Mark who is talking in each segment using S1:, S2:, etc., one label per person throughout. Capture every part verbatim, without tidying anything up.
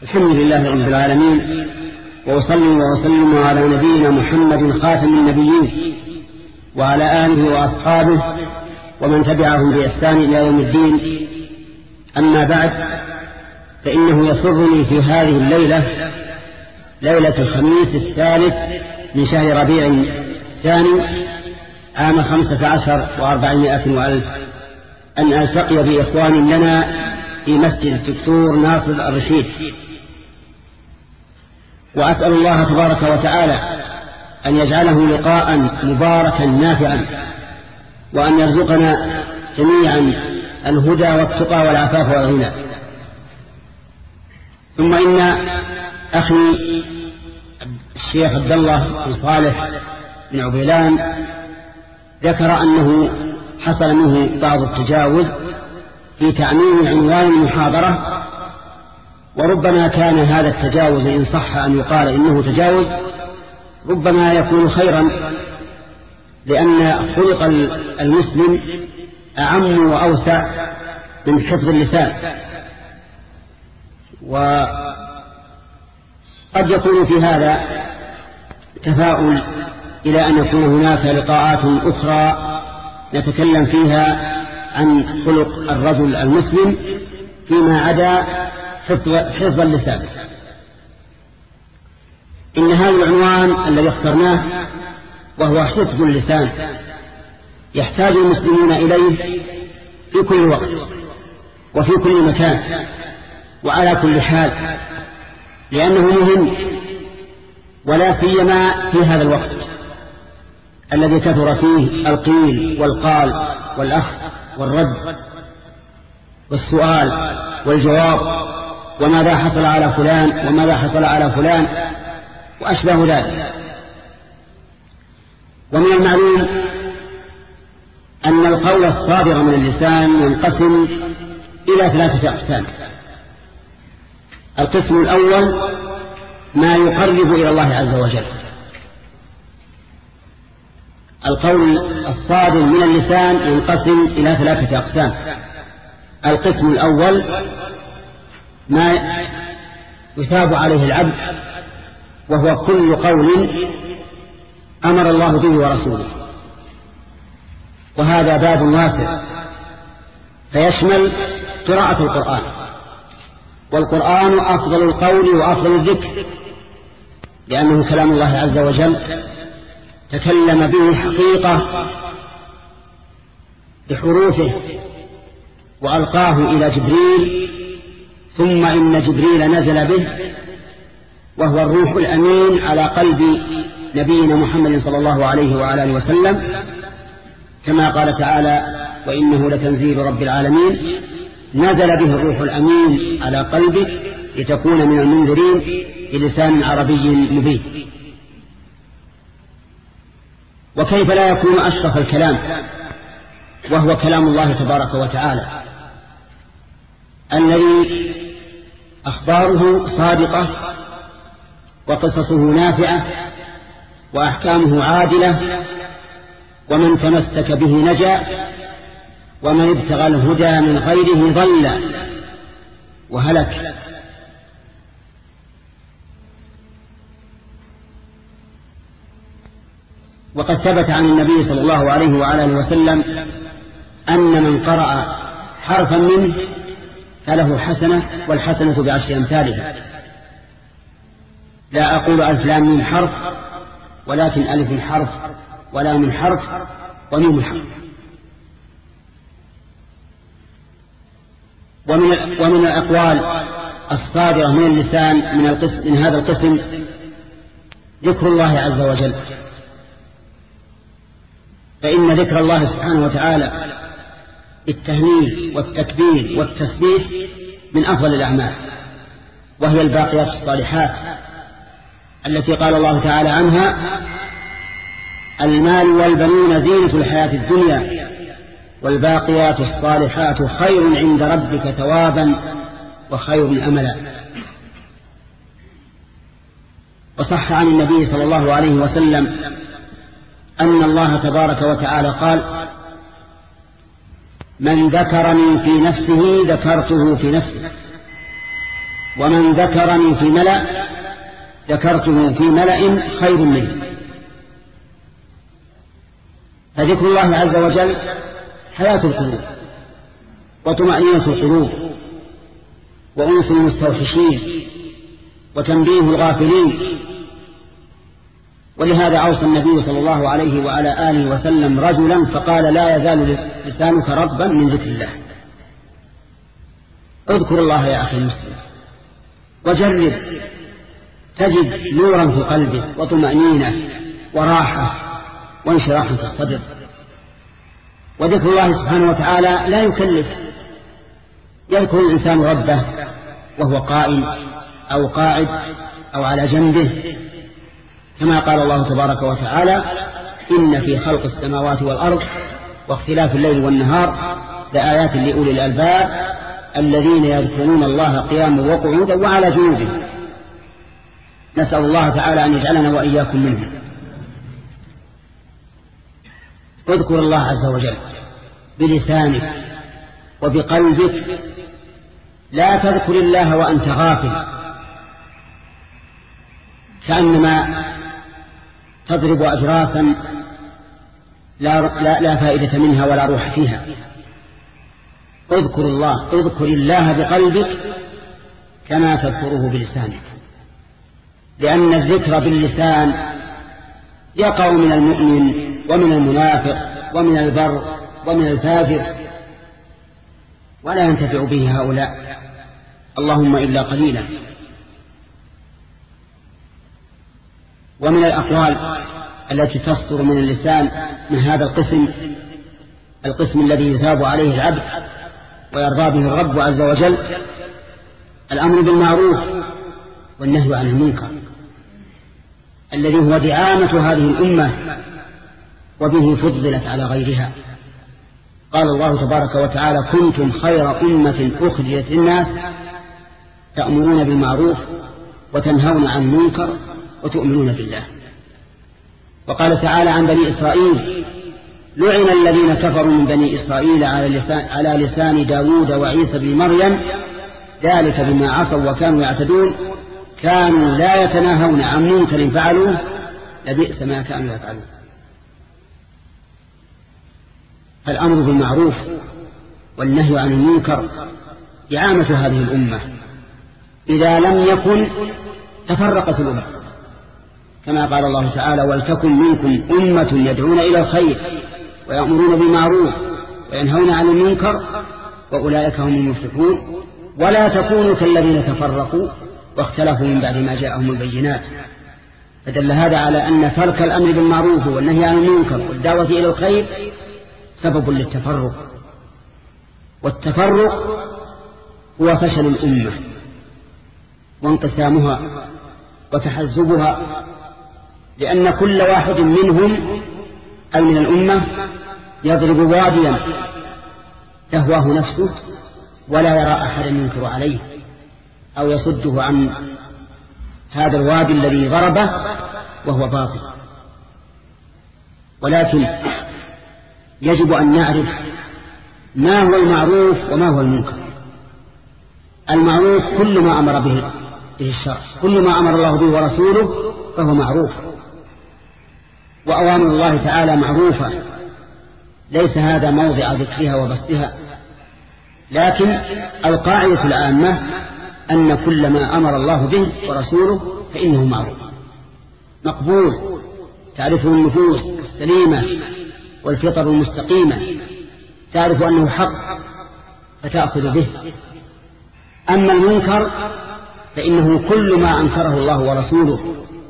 S1: الحمد لله رب العالمين، وأصلي وأسلم على نبينا محمد خاتم النبيين وعلى آله وأصحابه ومن تبعهم بإحسان إلى يوم الدين. أما بعد، فإنه يسرني في هذه الليلة، ليلة الخميس الثالث من شهر ربيع الثاني عام خمسة عشر وأربعمائة وألف، أن ألتقي بإخوان لنا في مسجد الدكتور ناصر الرشيد، وأسأل الله تبارك وتعالى أن يجعله لقاء مباركا نافعا، وأن يرزقنا جميعا الهدى والتقى والعفاف والغنى. ثم إن أخي الشيخ عبد الله بن صالح بن عبيلان ذكر أنه حصل منه بعض التجاوز في تعميم عنوان المحاضرة، وربما كان هذا التجاوز إن صح أن يقال إنه تجاوز ربما يكون خيرا، لأن خلق المسلم أعم وأوسع من حفظ اللسان، وقد يكون في هذا تفاؤل إلى أن يكون هناك لقاءات أخرى نتكلم فيها عن خلق الرجل المسلم فيما عدا حفظ اللسان. إن هذا العنوان الذي اخترناه وهو حفظ اللسان يحتاج المسلمون إليه في كل وقت وفي كل مكان وعلى كل حال، لأنه مهم، ولا سيما في هذا الوقت الذي كثر فيه القيل والقال والأخذ والرد والسؤال والجواب، وماذا حصل على فلان وماذا حصل على فلان وأشبه ذلك. ومن المعلوم أن القول الصادر من اللسان ينقسم إلى ثلاثة أقسام. القسم الأول ما يقرب إلى الله عز وجل. القول الصادر من اللسان ينقسم إلى ثلاثة أقسام. القسم الأول ما يثاب عليه العبد، وهو كل قول أمر الله به ورسوله، وهذا باب واسع فيشمل قراءة القرآن، والقرآن أفضل القول وأفضل الذكر، لأنه كلام الله عز وجل تكلم به حقيقة بحروفه وألقاه إلى جبريل، ثم إن جبريل نزل به وهو الروح الأمين على قلب نبينا محمد صلى الله عليه وآله وسلم، كما قال تعالى: وإنه لتنزيل رب العالمين نزل به الروح الأمين على قلبك لتكون من المنذرين بلسان عربي مبين. وكيف لا يكون أشرف الكلام وهو كلام الله تبارك وتعالى الذي أخباره صادقة وقصصه نافعة وأحكامه عادلة، ومن تمسك به نجا، ومن ابتغى الهدى من غيره ضل وهلك. وقد ثبت عن النبي صلى الله عليه وآله وسلم أن من قرأ حرفا منه فله حسنة، والحسنة بعشر أمثالها. لا أقول ألف لام من حرف، ولكن ألف حرف ولام حرف وميم حرف. ومن ومن الأقوال الصادرة من اللسان من القسم من هذا القسم ذكر الله عز وجل، فإن ذكر الله سبحانه وتعالى بالتهليل والتكبير والتسبيح من أفضل الأعمال، وهي الباقيات الصالحات التي قال الله تعالى عنها: المال والبنون زينة الحياة الدنيا والباقيات الصالحات خير عند ربك ثوابا وخير أملا. وصح عن النبي صلى الله عليه وسلم أن الله تبارك وتعالى قال: من ذكرني في نفسه ذكرته في نفسه، ومن ذكرني في ملأ ذكرته في ملأ خير منه. فذكر الله عز وجل حياة القلوب وطمأنينة القلوب وأنس المستوحشين وتنبيه الغافلين. ولهذا أوصى النبي صلى الله عليه وعلى آله وسلم رجلا فقال لا يزال لسانك رطبا من ذكر الله. اذكر الله يا أخي المسلم وجرب تجد نورا في قلبك وطمأنينة وراحة وانشراح في الصدر. وذكر الله سبحانه وتعالى لا يكلف. يذكر الإنسان ربه وهو قائم أو قاعد أو على جنبه، كما قال الله تبارك وتعالى إن في خلق السماوات والأرض واختلاف الليل والنهار لآيات لأولي الألباب الذين يذكرون الله قياما وقعودا وعلى جنوبهم. نسأل الله تعالى أن يجعلنا وإياكم منه. اذكر الله عز وجل بلسانك وبقلبك، لا تذكر الله وأنت غافل كأنما تضرب أجرافا لا, لا, لا فائدة منها ولا روح فيها. اذكر الله اذكر الله بقلبك كما تذكره بلسانك، لأن الذكر باللسان يقع من المؤمن ومن المنافق ومن البر ومن الفاجر ولا ينتفع به هؤلاء اللهم إلا قليلا. ومن الأقوال التي تصدر من اللسان من هذا القسم القسم الذي يثاب عليه العبد ويرضى به الرب عز وجل الأمر بالمعروف والنهي عن المنكر، الذي هو دعامة هذه الأمة وبه فضلت على غيرها. قال الله تبارك وتعالى كنتم خير أمة أخرجت للناس تأمرون بالمعروف وتنهون عن المنكر وتؤمنون بالله. وقال تعالى عن بني إسرائيل لعن الذين كفروا من بني إسرائيل على لسان, على لسان داود وعيسى بن مريم ذلك بما عصوا وكانوا يعتدون كانوا لا يتناهون عن منكر فعلوه لبئس ما كانوا يفعلون. فالأمر بالمعروف والنهي عن المنكر دعامة هذه الأمة، إذا لم يكن تفرقت الأمة، كما قال الله تعالى ولتكن منكم أمة يدعون إلى الخير ويأمرون بالمعروف وينهون عن المنكر وأولئك هم المفلحون ولا تكونوا كالذين تفرقوا واختلفوا من بعد ما جاءهم البينات. فدل هذا على أن ترك الأمر بالمعروف والنهي عن المنكر والدعوة إلى الخير سبب للتفرق، والتفرق هو فشل الأمة وانقسامها وتحزبها، لأن كل واحد منهم أو من الأمة يضرب واديا تهواه نفسه ولا يرى أحدا ينكر عليه أو يصده عن هذا الوادي الذي ضربه وهو باطل. ولكن يجب أن نعرف ما هو المعروف وما هو المنكر. المعروف كل ما أمر به الشرع، كل ما أمر الله به ورسوله فهو معروف، وأوامر الله تعالى معروفة، ليس هذا موضع ذكرها وبثها. لكن القاعدة العامة أن كل ما أمر الله به ورسوله فإنه معروف مقبول، تعرفه النفوس السليمة والفطر المستقيمة، تعرف أنه حق فتأخذ به. أما المنكر فإنه كل ما أنكره الله ورسوله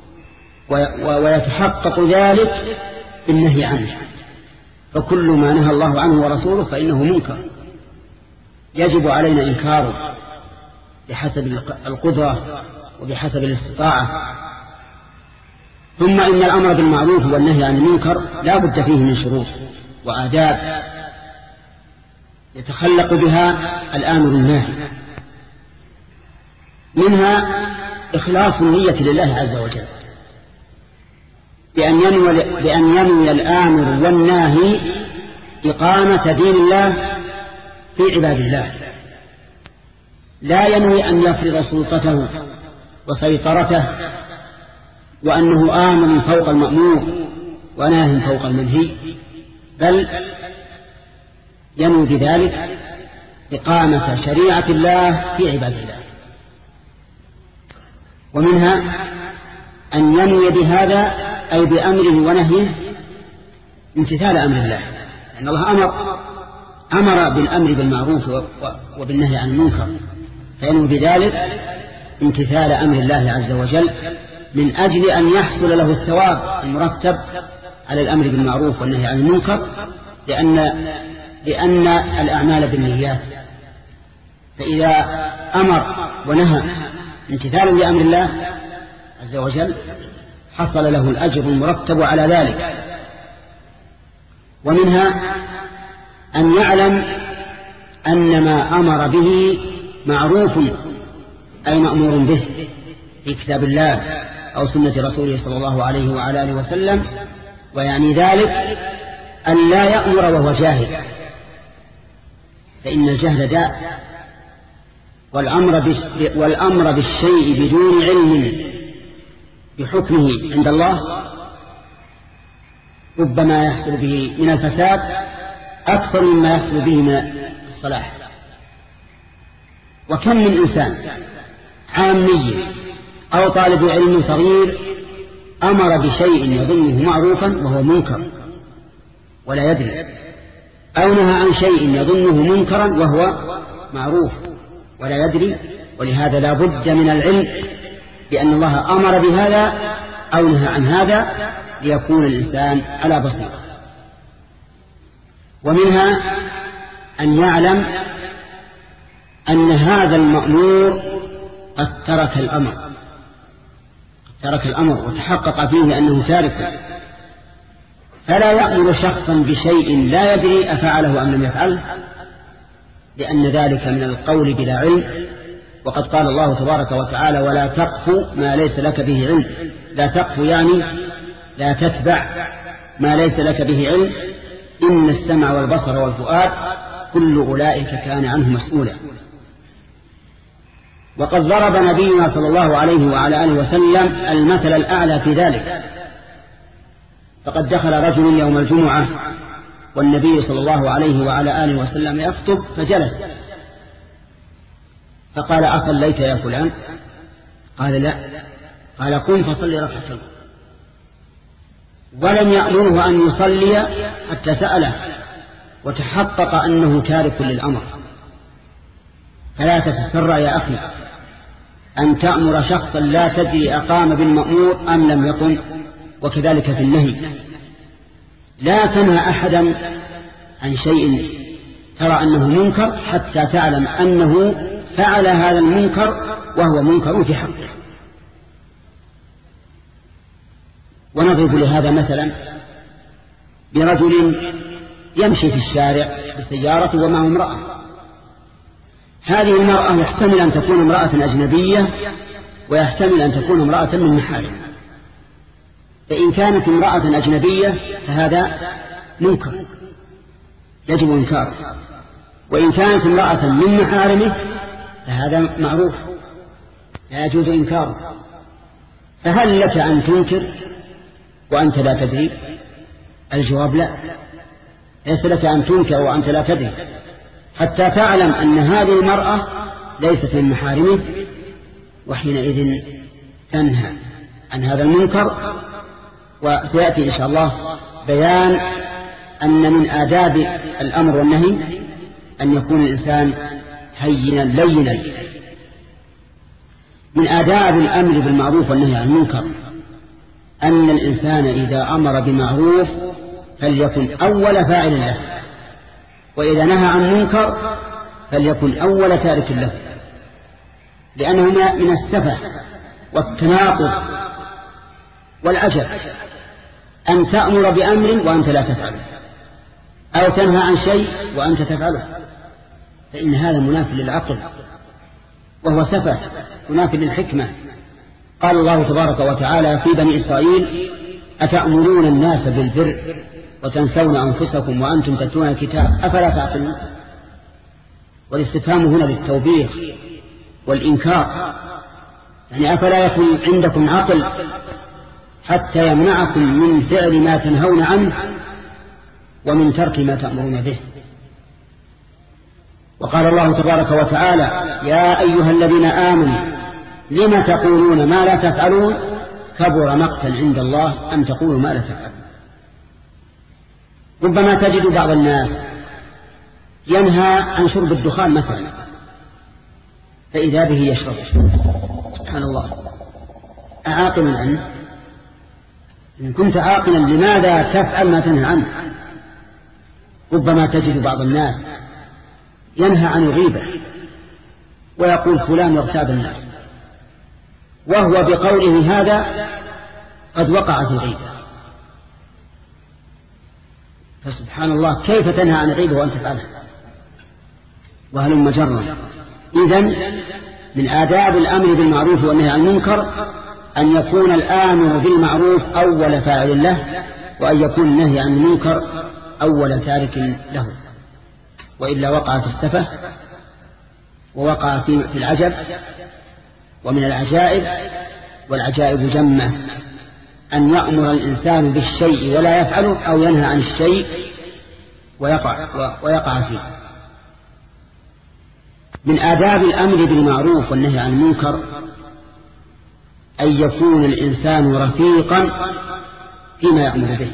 S1: ويتحقق ذلك بالنهي عنه، فكل ما نهى الله عنه ورسوله فإنه منكر يجب علينا إنكاره بحسب القدرة وبحسب الاستطاعة. ثم إن الأمر بالمعروف والنهي عن المنكر لا بد فيه من شروط وآداب يتخلق بها الآمر الناهي، منها إخلاص النية لله عز وجل بأن ينوي, بأن ينوي الآمر والناهي إقامة دين الله في عباد الله، لا ينوي أن يفرض سلطته وسيطرته وأنه آمن فوق المأمور وناه فوق المنهي، بل ينوي بذلك إقامة شريعة الله في عباد الله. ومنها أن ينوي بهذا أي بأمره ونهيه امتثال أمر الله، لأن الله أمر أمر بالأمر بالمعروف وبالنهي عن المنكر، فينوي بذلك امتثال أمر الله عز وجل من أجل أن يحصل له الثواب المرتب على الأمر بالمعروف والنهي عن المنكر، لأن لأن الأعمال بالنيات، فإذا أمر ونهى امتثالا لأمر الله عز وجل حصل له الأجر المرتب على ذلك. ومنها أن يعلم أن ما أمر به معروف أي مأمور به في كتاب الله أو سنة رسوله صلى الله عليه وعلى آله وسلم، ويعني ذلك أن لا يأمر وهو جاهل، فإن الجهل داء، والأمر, والأمر بالشيء بدون علم بحكمه عند الله ربما يحصل به من الفساد أكثر مما يحصل به من الصلاح. وكم من إنسان عامي أو طالب علم صغير أمر بشيء يظنه معروفا وهو منكر ولا يدري، أو نهى عن شيء يظنه منكرا وهو معروف ولا يدري. ولهذا لا بد من العلم بأن الله أمر بهذا أو نهى عن هذا ليكون الإنسان على بصيرة. ومنها أن يعلم أن هذا المأمور قد ترك الأمر ترك الأمر وتحقق فيه أنه تارك، فلا يأمر شخصا بشيء لا يدري أفعله أم لم يفعله، لأن ذلك من القول بلا علم. وقد قال الله تبارك وتعالى: ولا تقف ما ليس لك به علم. لا تقف يعني لا تتبع ما ليس لك به علم، إن السمع والبصر والفؤاد كل أولئك كان عنه مسؤولا. وقد ضرب نبينا صلى الله عليه وعلى آله وسلم المثل الأعلى في ذلك، فقد دخل رجل يوم الجمعة والنبي صلى الله عليه وعلى آله وسلم يخطب فجلس، فقال: أصليت يا فلان؟ قال: لا. قال: قم فصلي ركعتين. ولم يأمره أن يصلي حتى سأله وتحقق أنه تارك للأمر. فلا تتسرع يا أخي أن تأمر شخصا لا تدري أقام بالمأمور أم لم يقم، وكذلك في النهي. لا تنهى أحدا عن شيء ترى أنه منكر حتى تعلم أنه فعل هذا المنكر وهو منكر في حقه. ونضرب لهذا مثلا برجل يمشي في الشارع بسيارته ومعه امرأة. هذه المرأة يحتمل أن تكون امرأة أجنبية ويحتمل أن تكون امرأة من محارم. فإن كانت امرأة أجنبية فهذا منكر يجب إنكاره، وإن كانت امرأة من محارمه فهذا معروف لا يجوز إنكاره. فهل لك أن تنكر وأنت لا تدري؟ الجواب لا، ليس لك أن تنكر وأنت لا تدري حتى تعلم أن هذه المرأة ليست من محارمه، وحينئذ تنهى عن هذا المنكر. وسيأتي إن شاء الله بيان أن من آداب الأمر والنهي أن يكون الإنسان هينا لينا. من آداب الأمر بالمعروف والنهي عن المنكر أن الإنسان إذا أمر بمعروف فليكن أول فاعل له، وإذا نهى عن منكر فليكن أول تارك له، لأنه من السفه والتناقض والعجب أن تأمر بأمر وأنت لا تفعله، أو تنهى عن شيء وأنت تفعله، فإن هذا منافي للعقل وهو سفه منافي للحكمة. قال الله تبارك وتعالى في بني إسرائيل: أتأمرون الناس بالبر وتنسون أنفسكم وأنتم تتلون الكتاب أفلا تعقلون؟ والاستفهام هنا للتوبيخ والإنكار. يعني أفلا يكون عندكم عقل حتى يمنعكم من فعل ما تنهون عنه ومن ترك ما تأمرون به؟ وقال الله تبارك وتعالى: يا أيها الذين آمنوا لم تقولون ما لا تفعلون كبر مقتا عند الله أن تقولوا ما لا تفعلون. ربما تجد بعض الناس ينهى عن شرب الدخان مثلا، فإذا به يشرب. سبحان الله، أعاقل عنه؟ إن كنت عاقلا لماذا تفعل ما تنهى عنه؟ ربما تجد بعض الناس ينهى عن الغيبة ويقول فلان يغتاب الناس، وهو بقوله هذا قد وقع في الغيبة. فسبحان الله، كيف تنهى عن الغيبة وأنت تفعلها؟ وهلم جرا. إذن من آداب الأمر بالمعروف والنهي عن المنكر أن يكون الآمر بالمعروف أول فاعل له، وأن يكون النهي عن المنكر أول تارك له، وإلا وقع في السفة ووقع في العجب. ومن العجائب، والعجائب جمة، أن يأمر الإنسان بالشيء ولا يفعله، أو ينهى عن الشيء ويقع, ويقع فيه. من آداب الأمر بالمعروف والنهي عن المنكر أن يكون الإنسان رفيقا فيما يأمر به،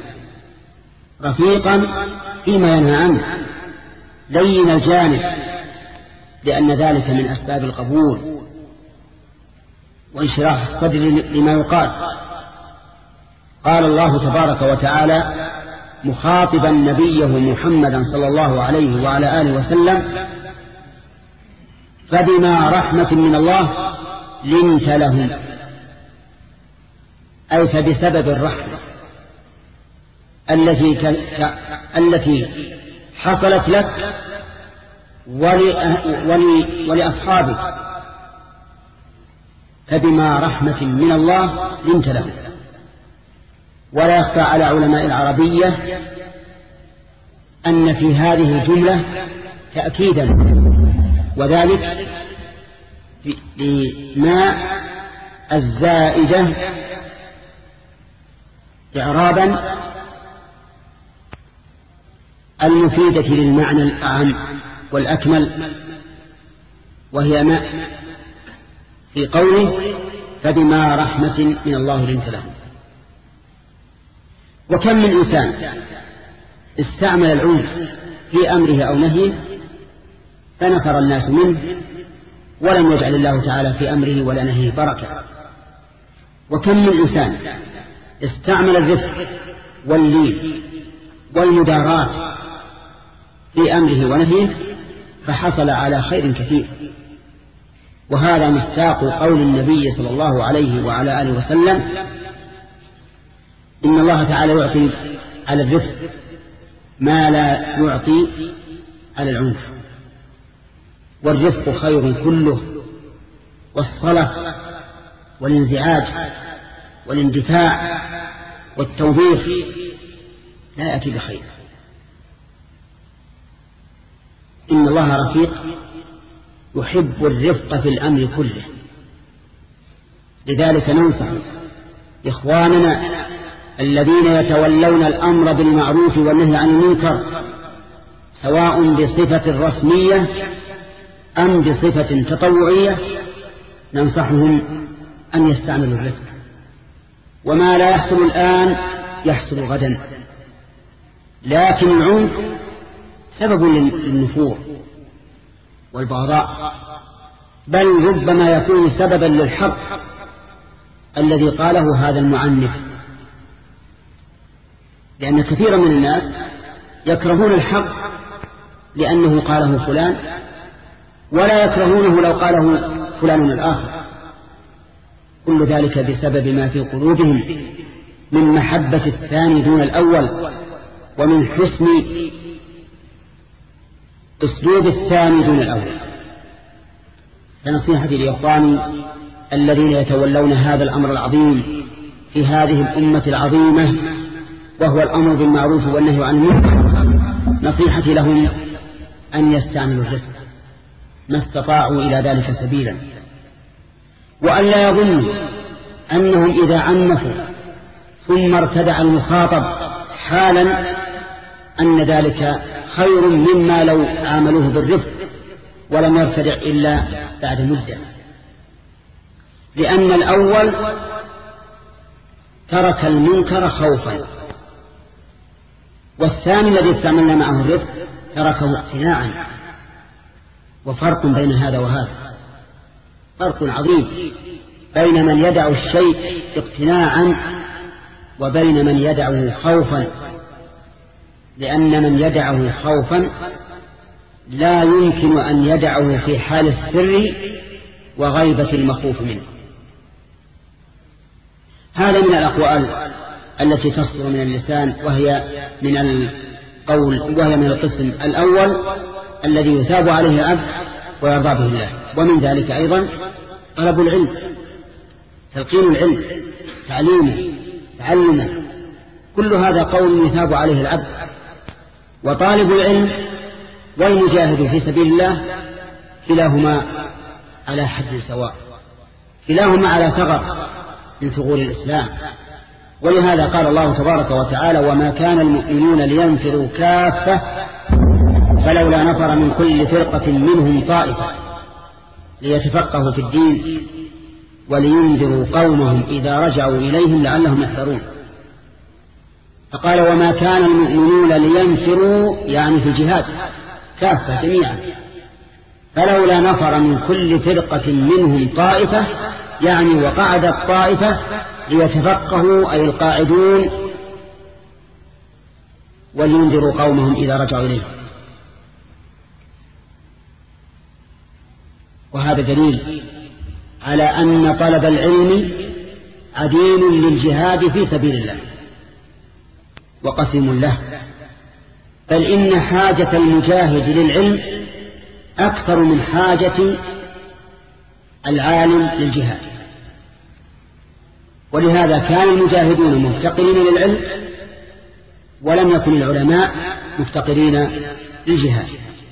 S1: رفيقا فيما ينهى عنه، لين الجانب، لأن ذلك من أسباب القبول وانشراح الصدر لما يقال. قال الله تبارك وتعالى مخاطبا نبيه محمدا صلى الله عليه وعلى آله وسلم: فبما رحمة من الله لنت لهم، أي فبسبب الرحمة التي ك... ك... التي حصلت لك ول... ول... ولأصحابك، فبما رحمة من الله لنت لهم. ولا يخفى على علماء العربية أن في هذه الجملة تأكيدا، وذلك لما الزائدة إعرابا المفيدة للمعنى الأعم والأكمل، وهي ما في قوله فبما رحمة من الله لنت لهم. وكم من إنسان استعمل العنف في أمره أو نهيه فنفر الناس منه، ولم يجعل الله تعالى في أمره ولا نهيه بركة. وكم من إنسان استعمل الرفق واللين والمداراة في أمره ونهيه فحصل على خير كثير. وهذا مصداق قول النبي صلى الله عليه وعلى آله وسلم: إن الله تعالى يعطي على الرفق ما لا يعطي على العنف. والرفق خير كله، والصلة والانزعاج والاندفاع والتوبيخ لا يأتي بخير. إن الله رفيق يحب الرفق في الأمر كله. لذلك ننصح إخواننا الذين يتولون الأمر بالمعروف والنهي عن المنكر، سواء بصفة رسمية أم بصفة تطوعية، ننصحهم أن يستعملوا الرفق. وما لا يحصل الآن يحصل غدا، لكن العنف سبب للنفور والبغضاء، بل ربما يكون سببا للحق الذي قاله هذا المعنف. لأن كثيرا من الناس يكرهون الحق لأنه قاله فلان، ولا يكرهونه لو قاله فلان الآخر. كل ذلك بسبب ما في قلوبهم من محبة الثاني دون الأول، ومن حسن أسلوب الثاني دون الأول. فنصيحتي لإخواني الذين يتولون هذا الأمر العظيم في هذه الأمة العظيمة، وهو الأمر بالمعروف والنهي عن المنكر، نصيحتي لهم أن يستعملوا الرفق ما استطاعوا إلى ذلك سبيلا. وأن لا يظنوا أنهم إذا عنفوا ثم ارتدع المخاطب حالا أن ذلك خير مما لو عاملوه بالرفق ولم يرتدع إلا بعد مدة، لأن الأول ترك المنكر خوفا، والثاني الذي استعملنا معه الرفق تركه اقتناعا. وفرق بين هذا وهذا، فرق عظيم بين من يدع الشيء اقتناعا وبين من يدعه خوفا، لأن من يدعه خوفا لا يمكن أن يدعه في حال السر وغيبة المخوف منه. هذا من الأقوال التي تصدر من اللسان، وهي من القول وهي من القسم الأول الذي يثاب عليه العبد ويرضى به الله. ومن ذلك أيضا طلب العلم، تلقين العلم، تعليمه، تعلمه، كل هذا قول يثاب عليه العبد. وطالب العلم والمجاهد في سبيل الله كلاهما على حد سواء، كلاهما على ثغر من ثغور الإسلام. ولهذا قال الله تبارك وتعالى: وما كان المؤمنون لينفروا كافة فلولا نفر من كل فرقة منهم طائفة ليتفقهوا في الدين ولينذروا قومهم إذا رجعوا إليهم لعلهم يحذرون. فقال: وما كان المؤمنون لينفروا، يعني في الجهاد كافة جميعا، فلولا نفر من كل فرقة منهم طائفة، يعني وقعدت طائفة ليتفقهوا أي القاعدون ولينذروا قومهم إذا رجعوا إليه. وهذا دليل على أن طلب العلم عديل للجهاد في سبيل الله وقسم له، بل إن حاجة المجاهد للعلم أكثر من حاجة العالم للجهاد. ولهذا كان المجاهدون مفتقرين للعلم، ولم يكن العلماء مفتقرين للجهاد.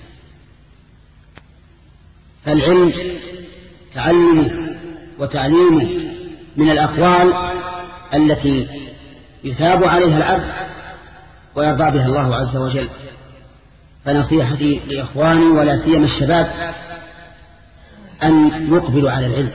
S1: فالعلم تعلمه وتعليمه من الأقوال التي يثاب عليها العبد ويرضى بها الله عز وجل. فنصيحتي لإخواني ولا سيما الشباب أن يقبلوا على العلم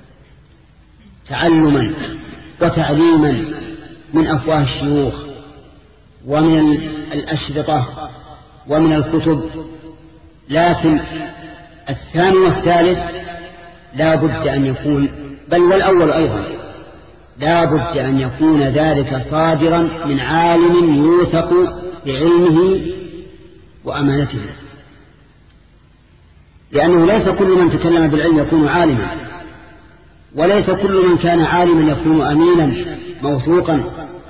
S1: تعلما وتعليما من أفواه الشيوخ ومن الأشرطة ومن الكتب. لكن الثاني والثالث لا بد أن يكون، بل والأول أيضا لا بد أن يكون ذلك صادرا من عالم يوثق بعلمه وأمانته، لأنه ليس كل من تكلم بالعلم يكون عالما، وليس كل من كان عالما يكون أمينا موثوقا.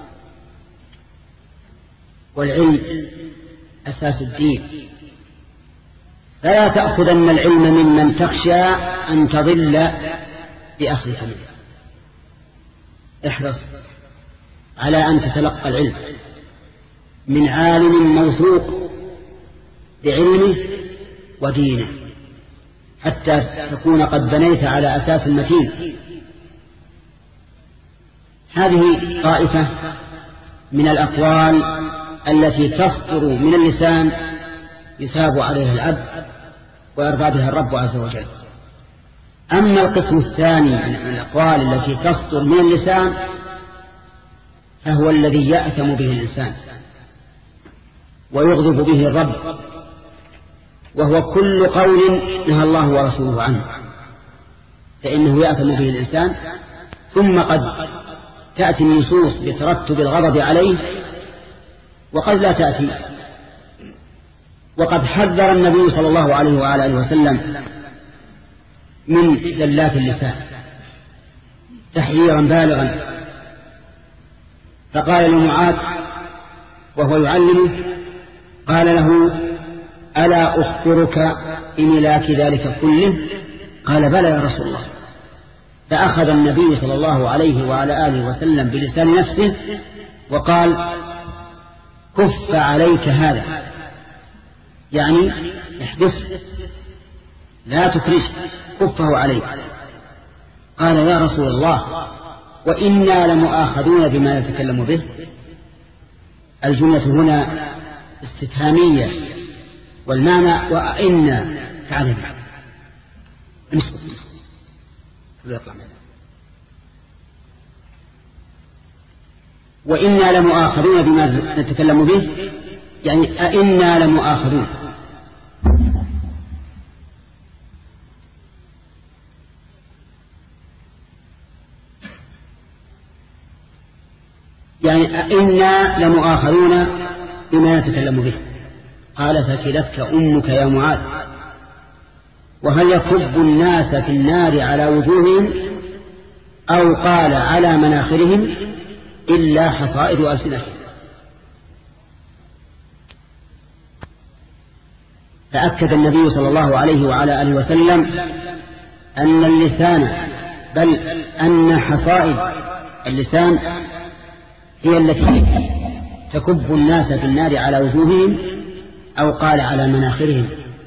S1: والعلم أساس الدين، فلا تأخذن العلم ممن تخشى أن تضل بأخذك منه. احرص على أن تتلقى العلم من عالم موثوق بعلمه ودينه، حتى تكون قد بنيت على أساس متين. هذه طائفة من الأقوال التي تصدر من اللسان يثاب عليها العبد ويرضى بها الرب عز وجل. أما القسم الثاني من الأقوال التي تصدر من اللسان فهو الذي يأثم به الإنسان ويغضب به الرب، وهو كل قول نهى الله ورسوله عنه، فإنه يأثم به الإنسان. ثم قد تأتي النصوص بترتب الغضب عليه وقد لا تأتي. وقد حذر النبي صلى الله عليه وآله وسلم من زلات اللسان تحذيرا بالغا، فقال لمعاذ وهو يعلمه، قال له: ألا أخبرك بملاك ذلك كله؟ قال: بلى يا رسول الله. فأخذ النبي صلى الله عليه وعلى آله وسلم بلسان نفسه وقال: كف عليك هذا، يعني احبس لا تكرش، كفه عليك. قال يا رسول الله وإنا لمؤاخذون بما نتكلم به. الجملة هنا استفهامية والمعنى وإنا تعلم وإنا لمؤاخذون بما نتكلم به، يعني أئنا لمؤاخذون. يعني أئنا لمؤاخذون بما نتكلم به. قال فكلتك أمك يا معاذ. وهل يكب الناس في النار على وجوههم أو قال على مناخرهم إلا حصائد ألسنتهم. فأكد النبي صلى الله عليه وعلى آله وسلم أن اللسان بل أن حصائد اللسان هي التي تكب الناس في النار على وجوههم أو قال على مناخرهم.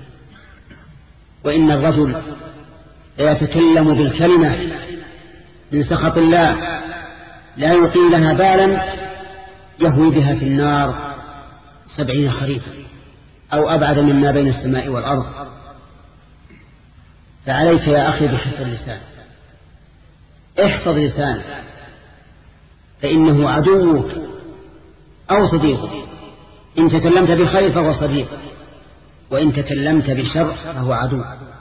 S1: وإن الرجل يتكلم بالكلمة من سخط الله لا يلقي لها بالا يهوي بها في النار سبعين خريفا أو أبعد مما بين السماء والأرض. فعليك يا أخي بحفظ اللسان، احفظ لسانك فإنه عدوك أو صديقك. إن تكلمت بخير فهو صديق، وإن تكلمت بشر فهو عدو.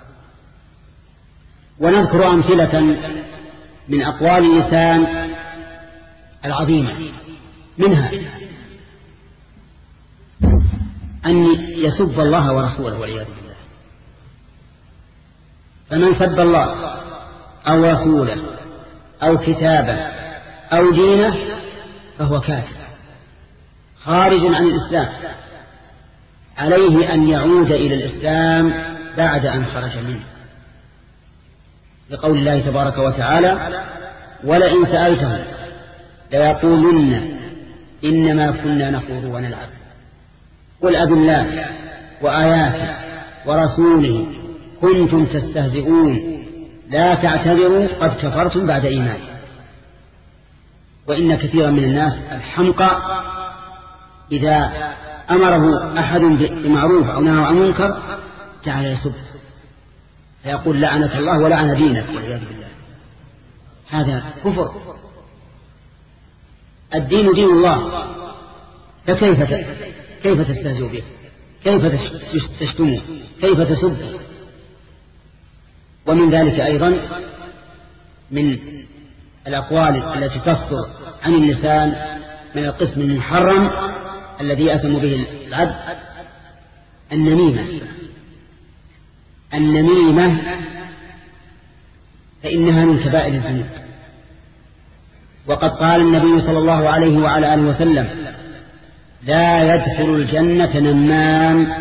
S1: ونذكر أمثلة من أقوال اللسان العظيمة، منها أن يسب الله ورسوله والعياذ بالله. فمن سب الله أو رسوله أو كتابه أو دينه فهو كافر خارج عن الإسلام، عليه أن يعود إلى الإسلام بعد أن خرج منه، لقول الله تبارك وتعالى ولئن سألتهم ليقولن إنما كنا نخوض ونلعب قل أب الله وآياته ورسوله كنتم تستهزئون لا تعتذروا قد كفرتم بعد إيمان. وإن كثيرا من الناس الحمقى إذا أمره أحد بمعروف أو نهى عن منكر جعل يسب فيقول لعنك الله ولعن دينك والعياذ بالله. هذا كفر. الدين دين الله، فكيف كيف تستهزئ به؟ كيف تشتمه؟ كيف تسبه؟ ومن ذلك أيضا من الأقوال التي تصدر عن اللسان من القسم المحرم الذي يأثم به العبد النميمة. النميمة فإنها من كبائر الذنوب، وقد قال النبي صلى الله عليه وعلى آله وسلم لا يدخل الجنة نمام.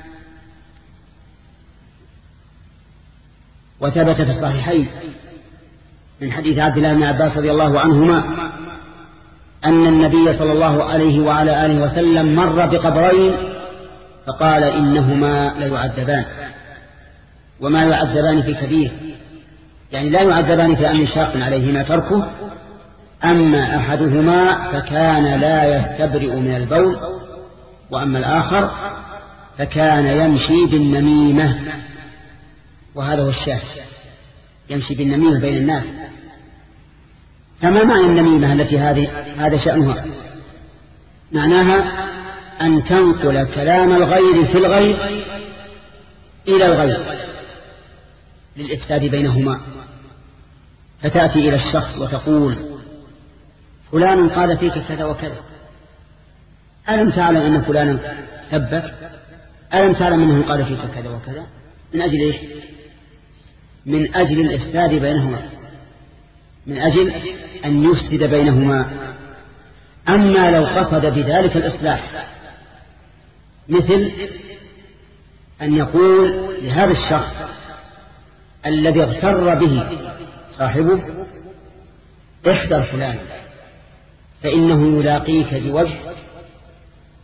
S1: وثبت في الصحيحين من حديث عبد الله بن عباس رضي الله عنهما أن النبي صلى الله عليه وعلى آله وسلم مر بقبرين فقال إنهما ليعذبان وما يعذبان في كبير، يعني لا يعذبان في أمر شاق عليهما تركه. أما أحدهما فكان لا يستبرئ من البول، وأما الآخر فكان يمشي بالنميمة. وهذا هو الشاهد، يمشي بالنميمة بين الناس. فما معنى النميمة التي هذه هذا شأنها؟ معناها أن تنقل كلام الغير في الغير إلى الغير للإفساد بينهما، فتأتي إلى الشخص وتقول فلان قال فيك كذا وكذا، ألم تعلم أن فلانا سبك؟ ألم تعلم أنه قال فيك كذا وكذا؟ من أجل إيش؟ من أجل الإفساد بينهما، من أجل أن يفسد بينهما. أما لو قصد بذلك الإصلاح، مثل أن يقول لهذا الشخص الذي اغتر به صاحبه احذر فلان فإنه يلاقيك بوجه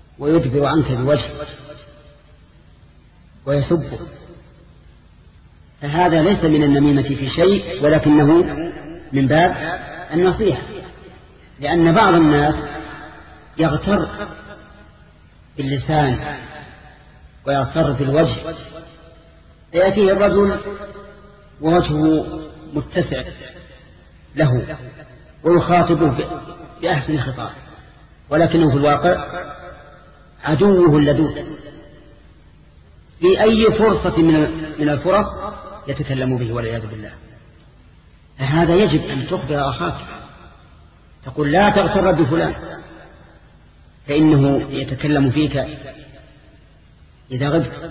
S1: ويدبر عنك بوجه ويسبه، فهذا ليس من النميمة في شيء، ولكنه من باب النصيحة، لأن بعض الناس يغتر باللسان ويغتر بالوجه، فيأتيه الرجل ووجهه متسع له ويخاطبه بأحسن الخطاب، ولكنه في الواقع عدوه اللدود، في أي فرصة من الفرص يتكلم به والعياذ بالله. فهذا يجب أن تخبر أخاك، تقول لا تغتر بفلان فإنه يتكلم فيك إذا غبت.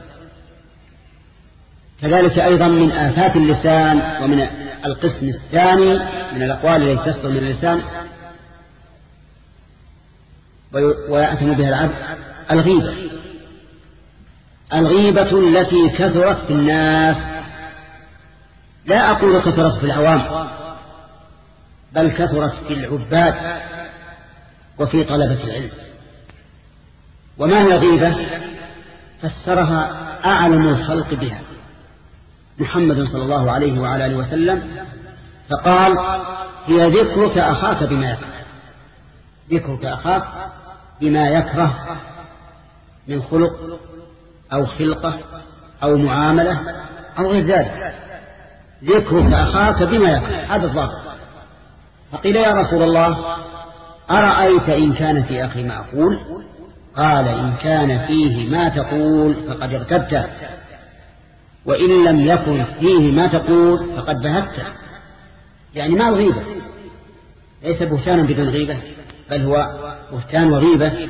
S1: كذلك أيضا من آفات اللسان ومن القسم الثاني من الأقوال التي تصدر من اللسان ويأثم بها العبد الغيبة. الغيبة التي كثرت في الناس، لا أقول كثرت في العوام، بل كثرت في العباد وفي طلبة العلم. وما هي الغيبة؟ فسرها أعلم الخلق بها محمد صلى الله عليه وعلى آله وسلم، فقال هي ذكرك أخاك بما يكره. ذكرك أخاك بما يكره من خلق أو خلقة أو معاملة أو غير ذلك. ذكرك أخاك بما يكره، هذا الظاهر. فقيل يا رسول الله أرأيت إن كان في أخي ما أقول؟ قال إن كان فيه ما تقول فقد اغتبته، وإن لم يكن فيه ما تقول فقد بهته. يعني ما الغيبة ليس بهتانا بدون غيبة، بل هو بهتان وغيبة.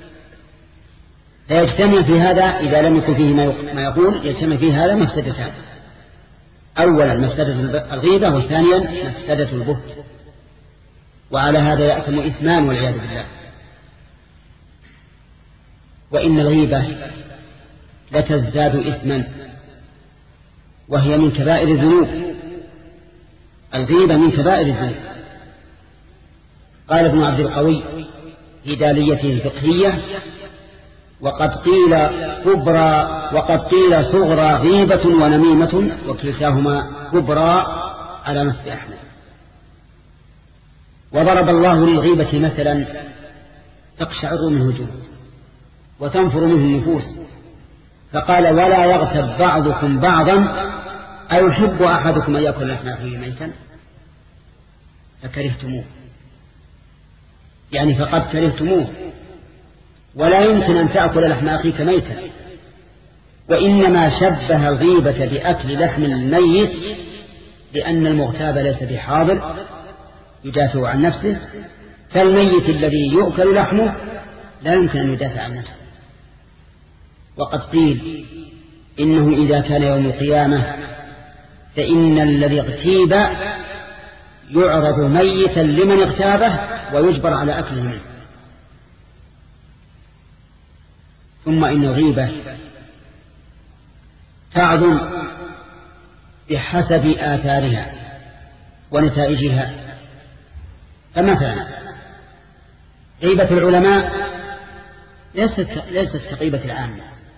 S1: فيجتمع في هذا إذا لم يكن فيه ما يقول، يجتمع فيه هذا مفسدتان: أولا مفسدة الغيبة، وثانيا مفسدة البهت. وعلى هذا يأثم إثمان والعياذ بالله. وإن الغيبة لتزداد إثما، وهي من كبائر الذنوب. الغيبة من كبائر الذنوب. قال ابن عبد القوي في داليته الفقهية: وقد قيل كبرى وقد قيل صغرى غيبة ونميمة، وكلتاهما كبرى على نفس أحمد. وضرب الله للغيبة مثلا تقشعر منه الجلود وتنفر منه النفوس، فقال: ولا يغتب بعضكم بعضا أيحب أحدكم أن يأكل لحم أخيه ميتا فكرهتموه. يعني فقد كرهتموه، ولا يمكن أن تأكل لحم أخيك ميتا. وإنما شبه الغيبة بأكل لحم الميت لأن المغتاب ليس بحاضر يدافع عن نفسه، فالميت الذي يؤكل لحمه لا يمكن أن يدافع عن نفسه. وقد قيل إنه إذا كان يوم القيامة فإن الذي اغتيب يعرض ميتا لمن اغتابه ويجبر على أكله منه. ثم إن الغيبة تعظم بحسب آثارها ونتائجها. فمثلا غيبة العلماء ليست ليست كغيبة العامة.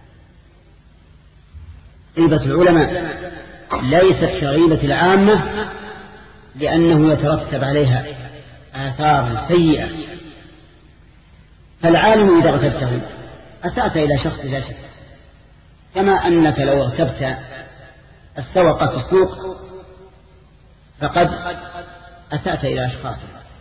S1: غيبة العلماء ليست كغيبة العامة، لأنه يترتب عليها آثار سيئة. فالعالم إذا اغتبته أسأت إلى شخص لا شك، كما أنك لو اغتبت السوق في السوق فقد أسأت إلى أشخاص.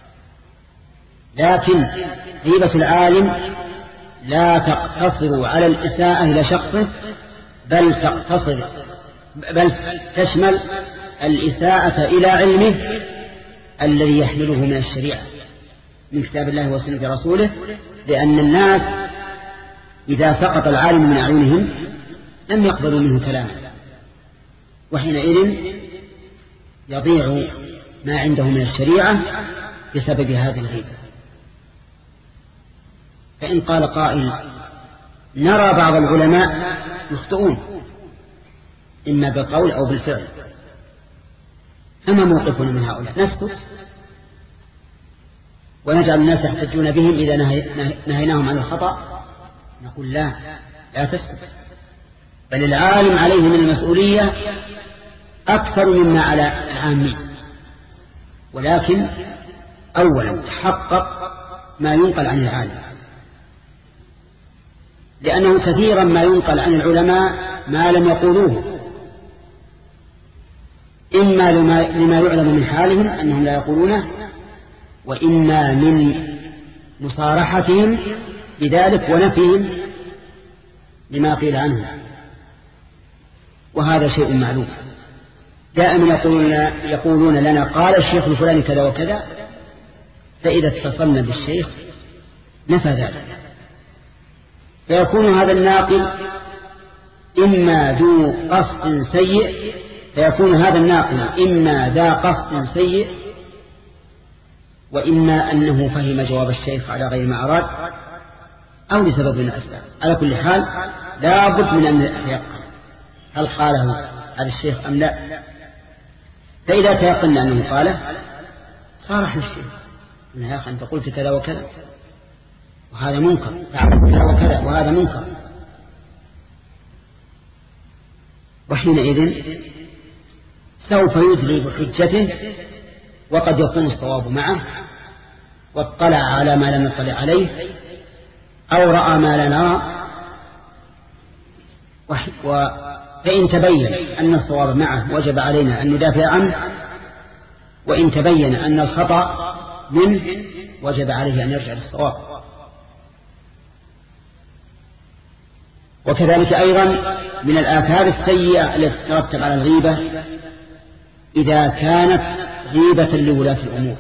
S1: لكن غيبة العالم لا تقتصر على الإساءة إلى شخصه، بل تقتصر بل تشمل الإساءة إلى علمه الذي يحمله من الشريعة من كتاب الله وسنة رسوله. لأن الناس إذا سقط العالم من أعينهم لم يقبلوا منه كلاما، وحينئذ يضيع ما عنده من الشريعة بسبب هذه الغيبة. فإن قال قائل: نرى بعض العلماء يخطئون إما بالقول أو بالفعل، فما موقفنا من هؤلاء؟ نسكت ونجعل الناس يحتجون بهم إذا نهيناهم عن الخطأ؟ نقول لا، لا تسكت، بل العالم عليه من المسؤولية أكثر مما على العامين، ولكن أولا تحقق ما ينقل عن العالم، لأنه كثيرا ما ينقل عن العلماء ما لم يقولوه، إما لما يعلم من حالهم أنهم لا يقولونه، وإما من مصارحتهم بذلك ونفيهم لما قيل عنه، وهذا شيء معلوم. دائما يقولون, يقولون لنا قال الشيخ الفلاني كذا وكذا، فإذا اتصلنا بالشيخ نفى ذلك، فيكون هذا الناقل إما ذو قصد سيء، فيكون هذا الناقل إما ذا قصد سيء، وإما أنه فهم جواب الشيخ على غير ما أراد، أو لسبب من الأسباب. على كل حال لا بد من أن يتيقن هل قاله هذا الشيخ أم لا. فإذا تيقن أنه قاله صارح الشيخ إنه يا أخي أنت قلت كذا وكذا وهذا منكر، تعمل كذا وكذا وهذا منكر، وحينئذ سوف يدلي بحجته، وقد يكون الصواب معه، واطلع على ما لم نطلع عليه، أو رأى ما لا نرى، فإن تبين أن الصواب معه وجب علينا أن ندافع عنه، وإن تبين أن الخطأ منه وجب عليه أن يرجع للصواب. وكذلك أيضا من الآثار السيئة التي تترتب على الغيبة إذا كانت غيبة لولاة الأمور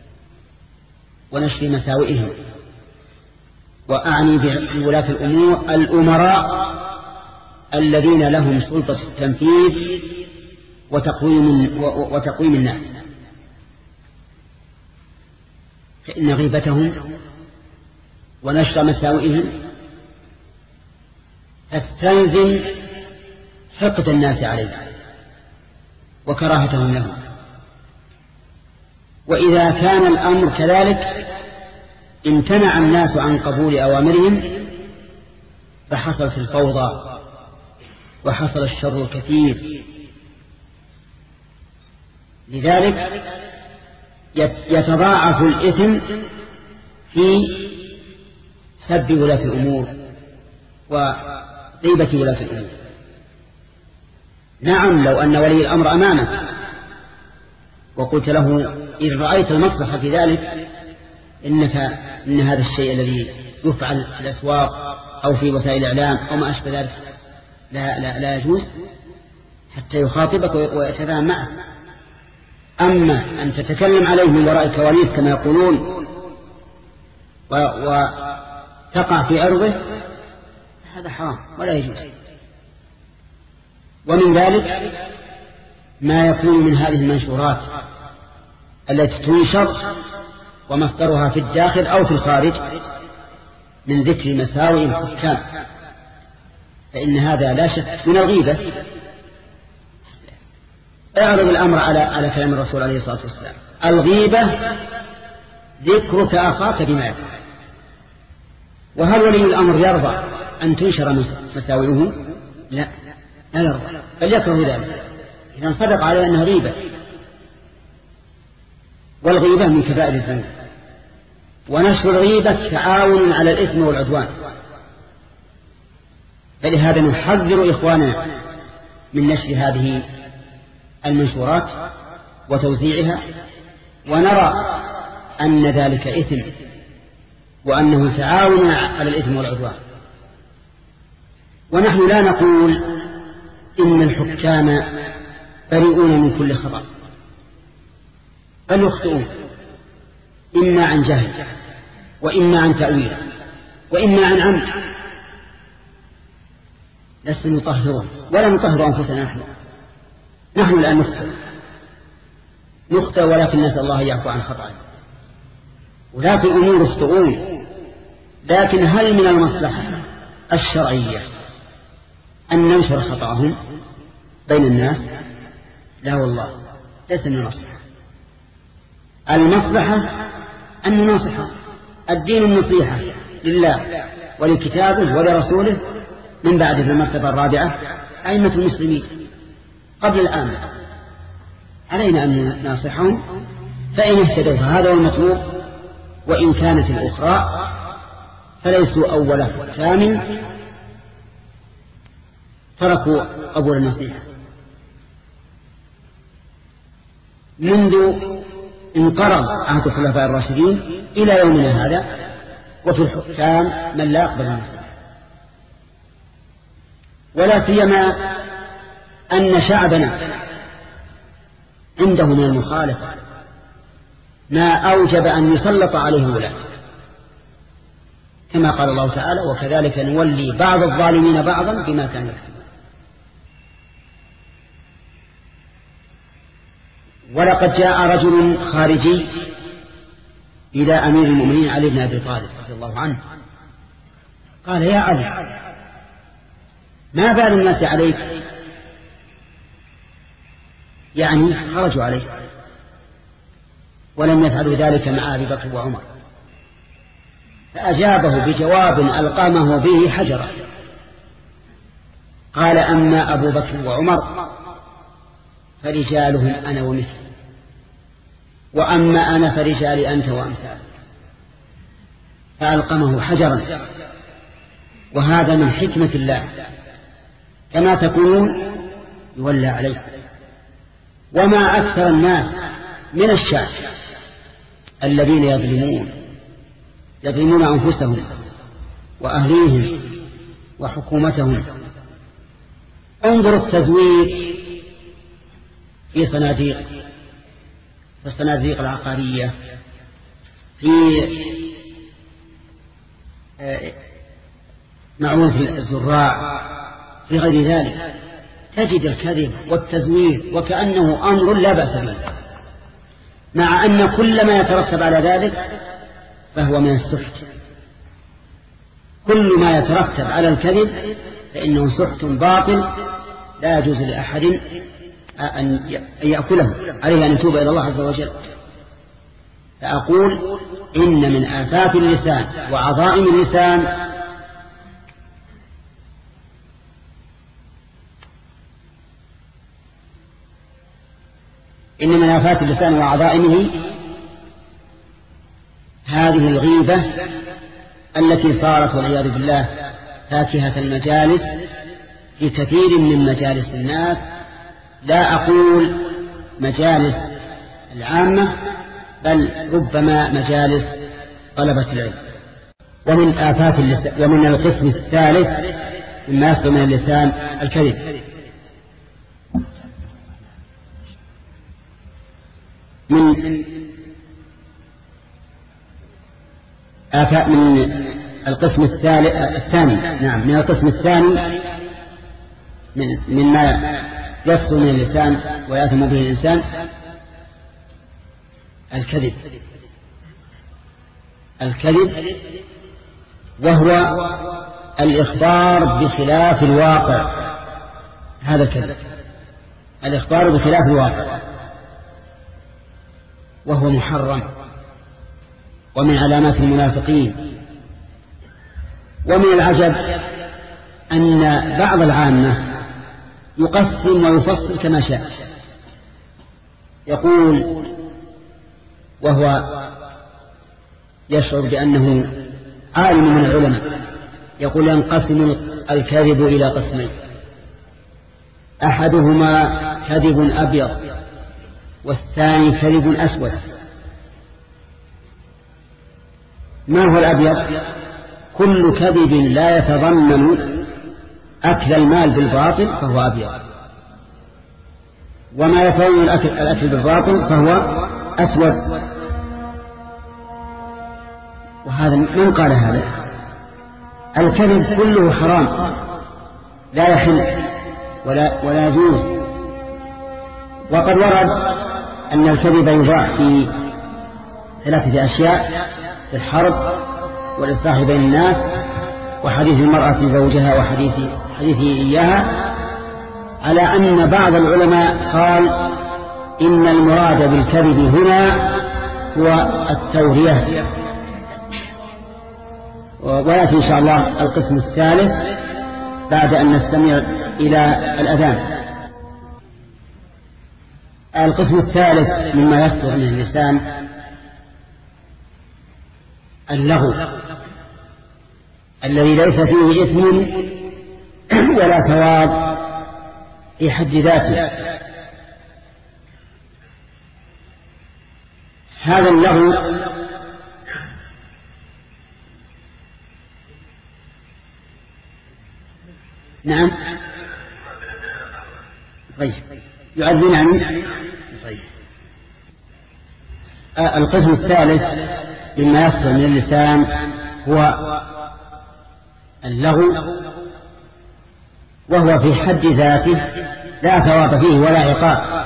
S1: ونشر مساوئهم، وأعني بولاة الأمور الأمراء الذين لهم سلطة التنفيذ وتقويم, وتقويم الناس، فإن غيبتهم ونشر مساوئهم تستلزم حقد الناس عليه وكراهتهم له. وإذا كان الأمر كذلك امتنع الناس عن قبول أوامرهم فحصلت الفوضى وحصل الشر الكثير. لذلك يتضاعف الإثم في سب ولاة الأمور وغيبة ولاة الأمور. نعم، لو أن ولي الأمر أمامك وقلت له إن رأيت المصلحة في ذلك إنك إن هذا الشيء الذي يفعل في الأسواق أو في وسائل الإعلام أو ما أشبه ذلك لا, لا, لا يجوز، حتى يخاطبك ويتفاهم معه. أما أن تتكلم عليه من وراء الكواليس كما يقولون وتقع في عرضه، هذا حرام ولا يجوز. ومن ذلك ما يكون من هذه المنشورات التي تنشر ومصدرها في الداخل أو في الخارج من ذكر مساوئ الحكام، فإن هذا لا شك من الغيبة. اعرض الأمر على على كلام الرسول عليه الصلاة والسلام: الغيبة ذكرك أخاك بما يكره. وهل ولي الأمر يرضى أن تنشر مساوئه؟ لا، لا يرضى، بل يكره ذلك إذا صدق عليه أنه غيبة. والغيبة من كبائر الذنوب، ونشر الغيبة تعاون على الإثم والعدوان. فلهذا نحذر إخواننا من نشر هذه المنشورات وتوزيعها، ونرى أن ذلك إثم وأنه تعاون على الإثم والعدوان. ونحن لا نقول إن الحكام بريئون من كل خطأ، بل يخطئون إما عن جهل وإما عن تأويل وإما عن عمد. لسنا نطهرون ولا نطهر أنفسنا. نحن نحن الآن نخطئ نخطئ ولكن نسأل الله يعفو عن خطأنا. ولاة الأمور يخطئون، لكن هل من المصلحة الشرعية أن ننشر خطأهم بين الناس؟ لا والله، ليس من المصلحة. المصلحة أن ننصح. الدين النصيحة لله ولكتابه ولرسوله، من بعد في المرتبة الرابعة أئمة المسلمين قبل الآن، علينا أن ننصحهم، فإن اهتدوا فهذا هو المطلوب، وإن كانت الأخرى فليسوا أول كامل تركوا قبول النصيحة. منذ انقرض عهد الخلفاء الراشدين إلى يومنا هذا، وفي الحكام من لا يقبل النصيحة، ولا سيما أن شعبنا عنده من المخالفة ما أوجب أن يسلط عليه ولاة، كما قال الله تعالى: وكذلك نولي بعض الظالمين بعضا بما كانوا يكسبون. ولقد جاء رجل خارجي إلى أمير المؤمنين علي بن أبي طالب رضي الله عنه، قال: يا علي، ما بال الناس عليك؟ يعني خرجوا عليه، ولم يفعلوا ذلك مع أبي بكر وعمر. فأجابه بجواب ألقمه به حجرا، قال: أما أبو بكر وعمر فرجالهم أنا ومثلي، وأما أنا فرجالي أنت وأمثالك. فألقمه حجرا. وهذا من حكمة الله، كما تكون يولى عليه. وما أكثر الناس من الشعب الذين يظلمون يظلمون أنفسهم وأهليهم وحكومتهم. انظر التزوير في صناديق في الصناديق العقارية، في معونة الزراع، في غير ذلك، تجد الكذب والتزوير وكأنه أمر لا بأس به، مع أن كل ما يترتب على ذلك فهو من السحت. كل ما يترتب على الكذب فإنه سحت باطل لا يجوز لأحد أن يأكله، عليه أن يتوب إلى الله عز وجل. فأقول إن من آفات اللسان وعظائم اللسان إن من آفات اللسان وعظائمه هذه الغيبة التي صارت والعياذ بالله فاكهة المجالس في كثير من مجالس الناس، لا أقول مجالس العامة، بل ربما مجالس طلبة العلم. ومن آفات اللسان ومن القسم الثالث مما يصدر من اللسان الكذب. من آفات من القسم الثالث الثاني نعم من القسم الثاني من مما يصدر من اللسان ويأثم به الإنسان الكذب. الكذب وهو الإخبار بخلاف الواقع. هذا الكذب، الإخبار بخلاف الواقع، وهو محرم ومن علامات المنافقين. ومن العجب أن بعض العامة يقسم ويفصل كما شاء، يقول وهو يشعر بأنه عالم من العلماء، يقول ينقسم الكذب إلى قسمين: أحدهما كذب أبيض، والثاني كذب أسود. ما هو الأبيض؟ كل كذب لا يتضمن أكل المال بالباطل فهو أبيض، وما يتضمن الأكل, الأكل بالباطل فهو أسود. وهذا من قال هذا؟ الكذب كله حرام لا يحل ولا, ولا يجوز. وقد ورد أن الكذب يضاع في ثلاثة أشياء: في الحرب، والإصلاح بين الناس، وحديث المرأة زوجها وحديث حديثه إياها. على أن بعض العلماء قال إن المراد بالكذب هنا هو التورية. ويأتي إن شاء الله القسم الثالث بعد أن نستمع إلى الأذان. القسم الثالث مما يصدر من اللسان اللغو الذي ليس فيه إثم ولا ثواب في حد ذاته. هذا اللغو نعم طيب يؤذن عني طيب. آه القسم الثالث مما يصدر من اللسان هو اللغو، وهو في حد ذاته لا ثواب فيه ولا عقاب،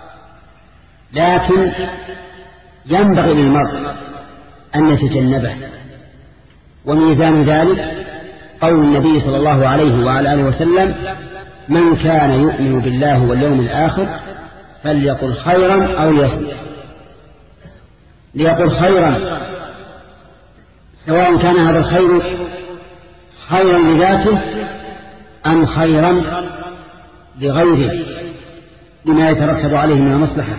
S1: لكن ينبغي للمرء أن يتجنبه. وميزان ذلك قول النبي صلى الله عليه وعلى آله وسلم: من كان يؤمن بالله واليوم الآخر فليقل خيرا أو ليصمت. ليقل خيرا سواء كان هذا الخير خيرا لذاته أم خيرا لغيره لما يترتب عليه من المصلحة.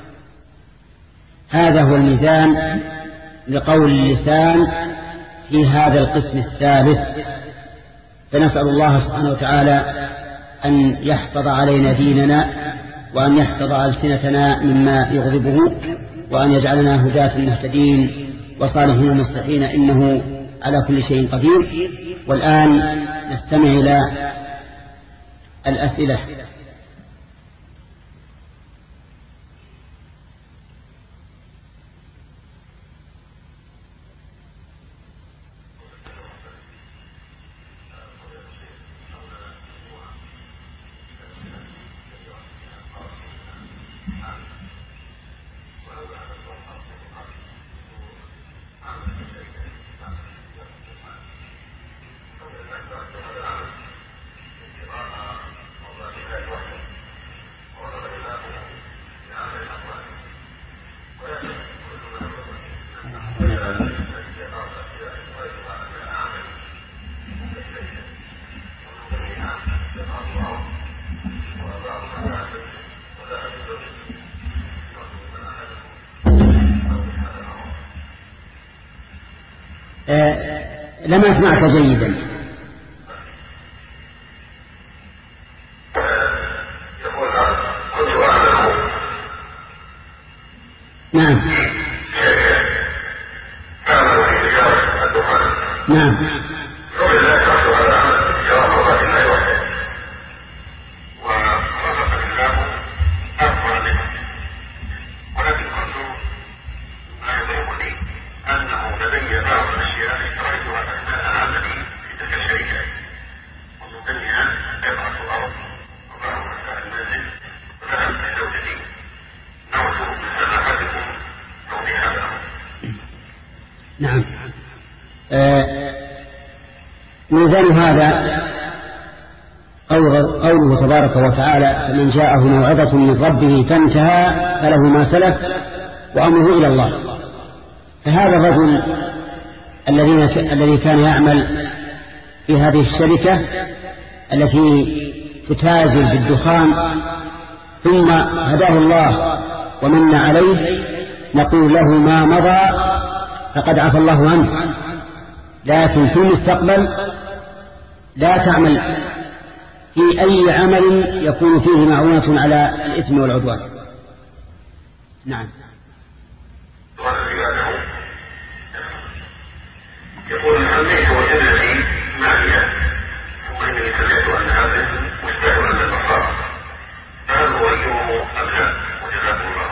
S1: هذا هو الميزان لقول اللسان في هذا القسم الثالث. فنسأل الله سبحانه وتعالى أن يحفظ علينا ديننا، وأن يحفظ ألسنتنا مما يغضبه، وأن يجعلنا هداة مهتدين وصالحين مصلحين، إنه على كل شيء قدير. والآن نستمع إلى الأسئلة. آه لم أسمعك جيدا. نعم نعم نعم ميزان هذا قوله تبارك وتعالى: فمن جاءه موعظة من ربه فانتهى فله ما سلف وأمره إلى الله. فهذا الرجل الذي كان يعمل في هذه الشركة التي تتاجر بالدخان ثم هداه الله ومن عليه، نقول له ما مضى فقد عفى الله عنه، لكن في المستقبل لا تعمل في أي عمل يكون فيه معونة على الإثم والعدوان. نعم.
S2: يقول سمعت وجدتي معي وإنني سمعت أن هذا مستحيل للمصاب، فهل هو يوم أم لا؟ وجزاكم الله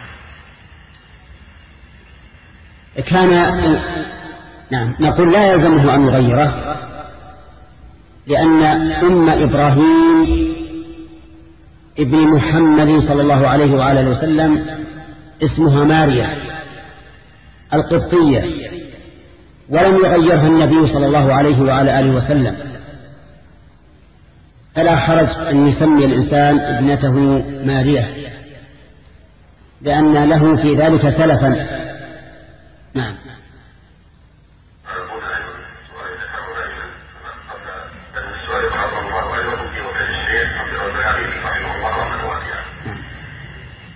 S2: خيرا.
S1: كان نعم نقول لا يلزمه أن يغيره، لأن أم إبراهيم ابن محمد صلى الله عليه وآله وسلم اسمها ماريا القبطية، ولم يغيرها النبي صلى الله عليه وعلى آله وسلم، فلا حرج أن يسمي الإنسان ابنته ماريا، لأن له في ذلك سلفا. نعم.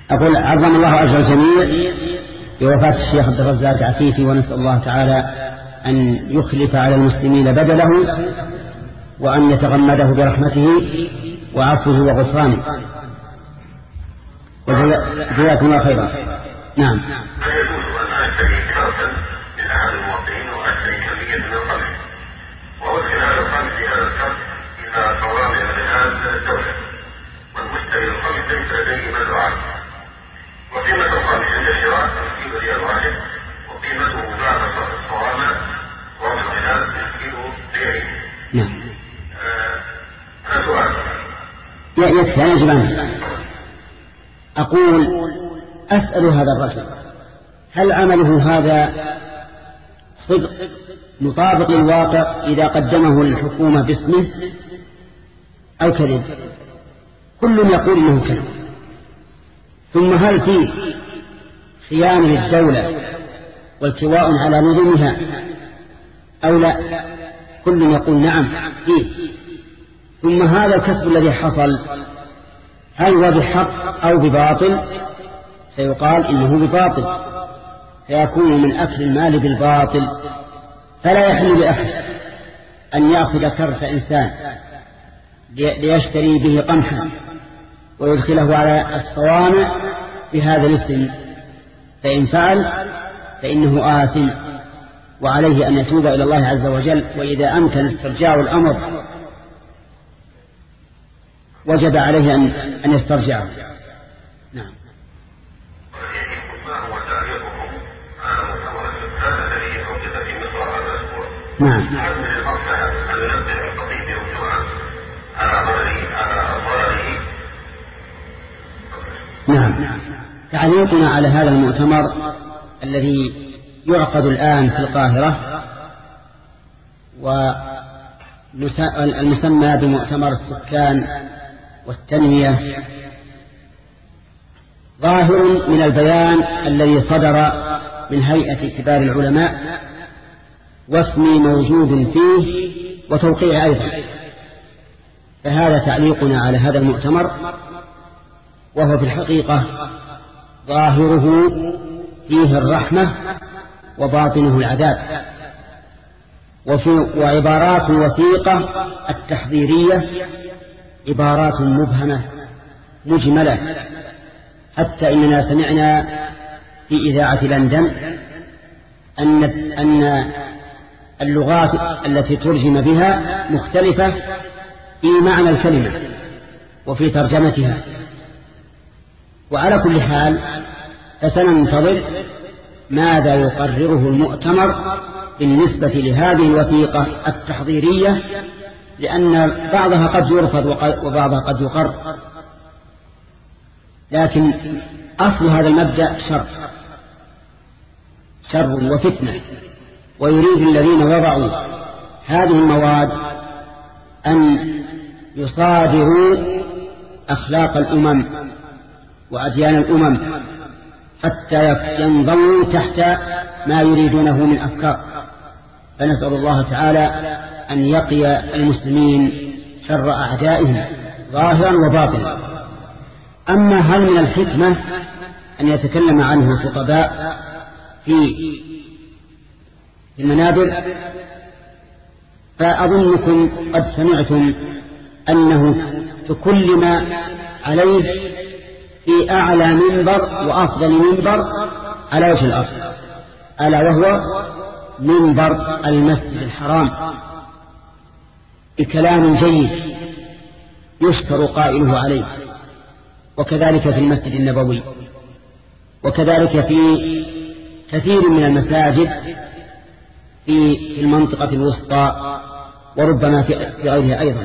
S1: أقول عظم الله أجر الجميع بوفاة الشيخ عبد الرزاق عفيفي، ونسأل الله تعالى أن يخلف على المسلمين بدله، وأن يتغمده برحمته وعفوه وغفرانه، وجزاكم الله خيرا. نعم.
S2: هل يجوز أن أشتري كرة من أحد الموطنين وأشتري كمية من القمح وأدخل هذا القمح في هذا الكرت إلى صوامع بلاد الدولة، والمشتري القمح ليس لديه مزرعة، وقيمة القمح عند الشراء خمسين ريال واحد، وقيمته بعد صرف الصوامع صوامع البلاد بالكيلو بيعين.
S1: نعم.
S2: هذا سؤال.
S1: يكفي أنا جبان. أقول أسأل هذا الرجل هل عمله هذا صدق مطابق للواقع إذا قدمه للحكومة باسمه أو كذب؟ كل يقول إنه كذب. ثم هل فيه خيانة للدولة والتواء على نظامها أو لا؟ كل يقول نعم فيه. ثم هذا الكسب الذي حصل هل هو بحق أو بباطل؟ سيقال إنه بباطل، فيكون من أكل المال بالباطل. فلا يحل لأحد أن يأخذ كرف إنسان ليشتري به قمحا ويدخله على الصوامع بهذا الاسم، فإن فعل فإنه آثم، وعليه أن يتوب إلى الله عز وجل، وإذا أمكن استرجاع الأمر وجب عليه أن أن يسترجعه. نعم.
S2: ما هو تعليقكم على مؤتمر السكان الذي حدث في مصر هذا الأسبوع؟
S1: نعم.
S2: هل من المصلحة أن ينبه الخطيب والجمعة على ضرره على ضرره؟
S1: نعم. تعليقنا على هذا المؤتمر الذي يعقد الآن في القاهرة والمسمى بمؤتمر السكان والتنمية، ظاهر من البيان الذي صدر من هيئة كبار العلماء، واسمي موجود فيه وتوقيع أيضا. فهذا تعليقنا على هذا المؤتمر، وهو في الحقيقة ظاهره فيه الرحمة وباطنه العذاب، وفي وعبارات الوثيقة التحذيرية عبارات مبهمة مجملة، حتى إننا سمعنا في إذاعة لندن أن أن اللغات التي ترجم بها مختلفة في معنى الكلمة وفي ترجمتها. وعلى كل حال فسننتظر ماذا يقرره المؤتمر بالنسبة لهذه الوثيقة التحضيرية، لأن بعضها قد يرفض وبعضها قد يقر، لكن أصل هذا المبدأ شر شر وفتنة، ويريد الذين وضعوا هذه المواد أن يصادروا أخلاق الأمم وأديان الأمم حتى ينضموا تحت ما يريدونه من أفكار. فنسأل الله تعالى أن يقي المسلمين شر أعدائهم ظاهرا وباطنا. أما هل من الحكمة أن يتكلم عنه الخطباء في المنابر؟ فأظنكم قد سمعتم أنه تكلم عليه في أعلى منبر وأفضل منبر على وجه الأرض، ألا وهو منبر المسجد الحرام، بكلام جيد يشكر قائله عليه، وكذلك في المسجد النبوي، وكذلك في كثير من المساجد في المنطقة الوسطى، وربما في غيرها أيضا.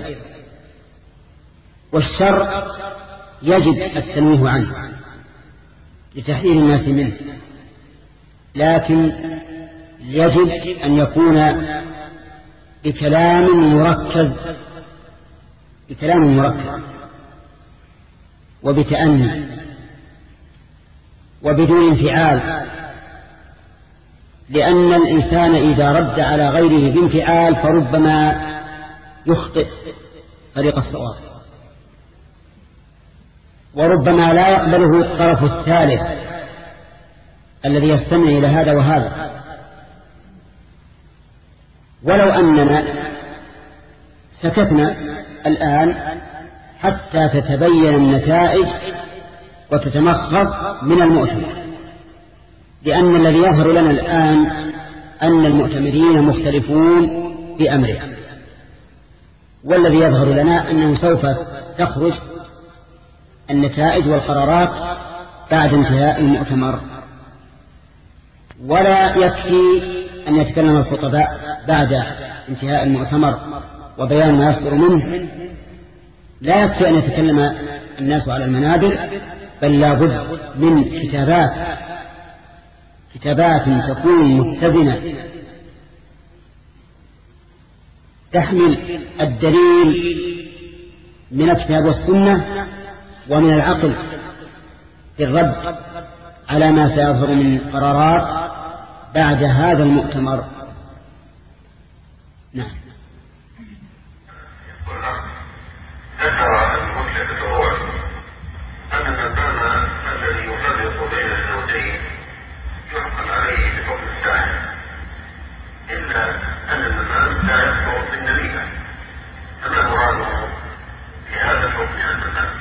S1: والشر يجب التنويه عنه لتحذير الناس منه، لكن يجب أن يكون بكلام مركز بكلام مركز وبتأني وبدون انفعال، لأن الإنسان إذا رد على غيره بانفعال فربما يخطئ طريق الصواب. وربما لا يقبله الطرف الثالث الذي يستمع إلى هذا وهذا. ولو أننا سكتنا الآن حتى تتبين النتائج وتتمخض من المؤتمر، لأن الذي يظهر لنا الآن أن المؤتمرين مختلفون في أمره، والذي يظهر لنا أنه سوف تخرج النتائج والقرارات بعد انتهاء المؤتمر. ولا يكفي أن يتكلم الخطباء بعد انتهاء المؤتمر وبيان ما يصدر منه، لا يكفي أن يتكلم الناس على المنابر، بل لا بد من كتابات كتابات تكون متزنة تحمل الدليل من الكتاب والسنة ومن العقل في الرد على ما سيظهر من قرارات بعد هذا المؤتمر. نعم.
S2: ذكر المسلم الأول أن الإمام الذي يفرق بين الزوجين يحكم عليه بحكم الساحر، إلا أن الإمام لا يكفر بالنبي، فما مراده في هذا الحكم عند الإمام؟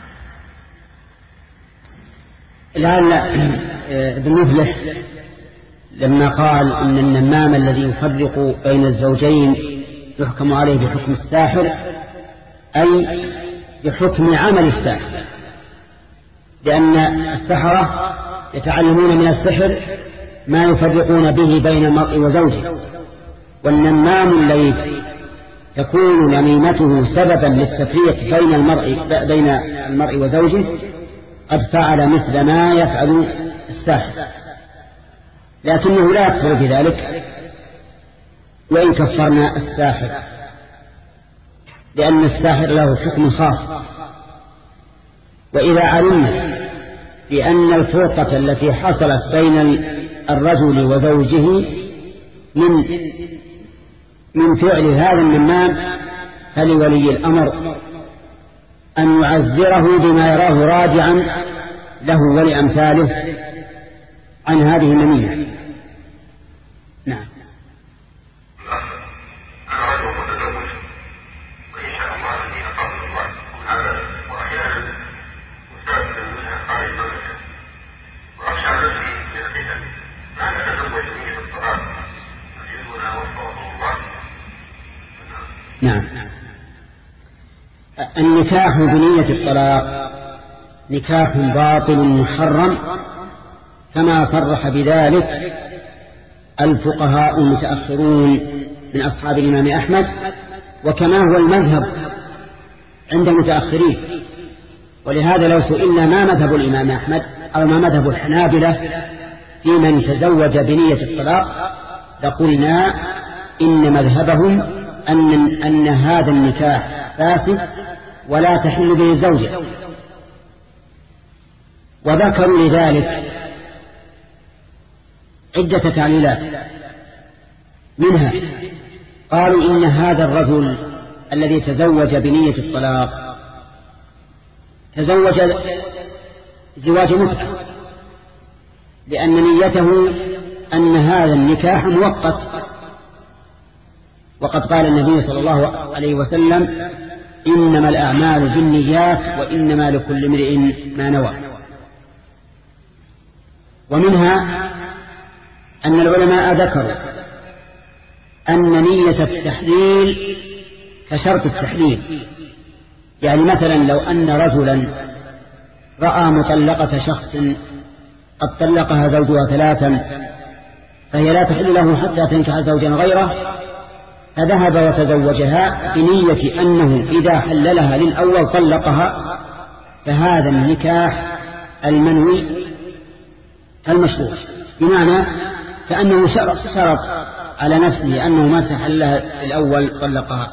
S1: لعل ابن مفلح لما قال إن النمام الذي يفرق بين الزوجين يحكم عليه بحكم الساحر، أي بحكم عمل الساحر، لأن السحرة يتعلمون من السحر ما يفرقون به بين المرء وزوجه، والنمام الذي تكون نميمته سببا للتفريق بين المرء بين المرء وزوجه قد فعل مثل ما يفعل الساحر، لكنه لا يكفر بذلك وإن كفرنا الساحر، لأن الساحر له حكم خاص. وإذا علمنا بأن الفرقة التي حصلت بين الرجل وزوجه من من فعل هذا النمام، فلولي الأمر أن يعذره بما يراه راجعا له ولأمثاله عن هذه النميمة. نعم.
S2: أنا رجل متزوج وإن شاء الله أني أقابل الله هذا، وأحيانا أستاذ المسلم خارج المملكة وأخشى نفسي من الفتن، فأنا أتزوج نية الطلاق يجوزنا وفقه الله.
S1: نعم. النكاح بنية الطلاق نكاح باطل محرم، كما صرح بذلك الفقهاء المتأخرون من أصحاب الإمام أحمد، وكما هو المذهب عند المتأخرين. ولهذا لو سئلنا ما مذهب الإمام أحمد أو ما مذهب الحنابلة في من تزوج بنية الطلاق لقلنا إن مذهبهم أن, أن هذا النكاح فاسد ولا تحل به الزوجة، وذكروا لذلك عدة تعليلات، منها قالوا إن هذا الرجل الذي تزوج بنية الطلاق تزوج زواج متعة، لأن نيته أن هذا النكاح مؤقت، وقد قال النبي صلى الله عليه وسلم إنما الأعمال بالنيات وإنما لكل امرئ ما نوى. ومنها أن العلماء ذكروا أن نية التحليل كشرط التحليل، يعني مثلا لو أن رجلا رأى مطلقة شخص قد طلقها زوجها ثلاثا فهي لا تحل له حتى تنكح زوجا غيره، فذهب وتزوجها بنية أنه إذا حللها للأول طلقها، فهذا النكاح المنوي المشروع، بمعنى كأنه شرط, شرط على نفسه أنه ما تحلها الأول طلقها.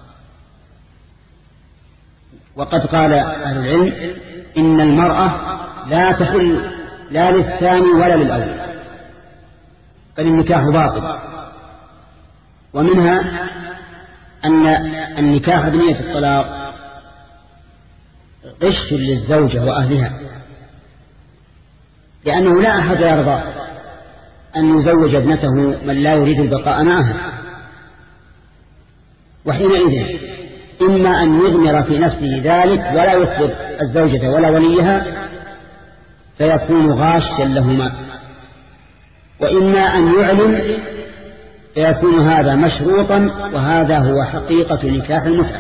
S1: وقد قال أهل العلم إن المرأة لا تحل لا للثاني ولا للأول، بل النكاح باطل. ومنها أن النكاح بنية الطلاق غش للزوجة وأهلها، لأنه لا أحد يرضى أن يزوج ابنته من لا يريد البقاء معها، وحينئذ إما أن يضمر في نفسه ذلك ولا يخبر الزوجة ولا وليها فيكون غاشا لهما، وإما أن يعلن فيكون هذا مشروطا، وهذا هو حقيقة نكاح المتعة.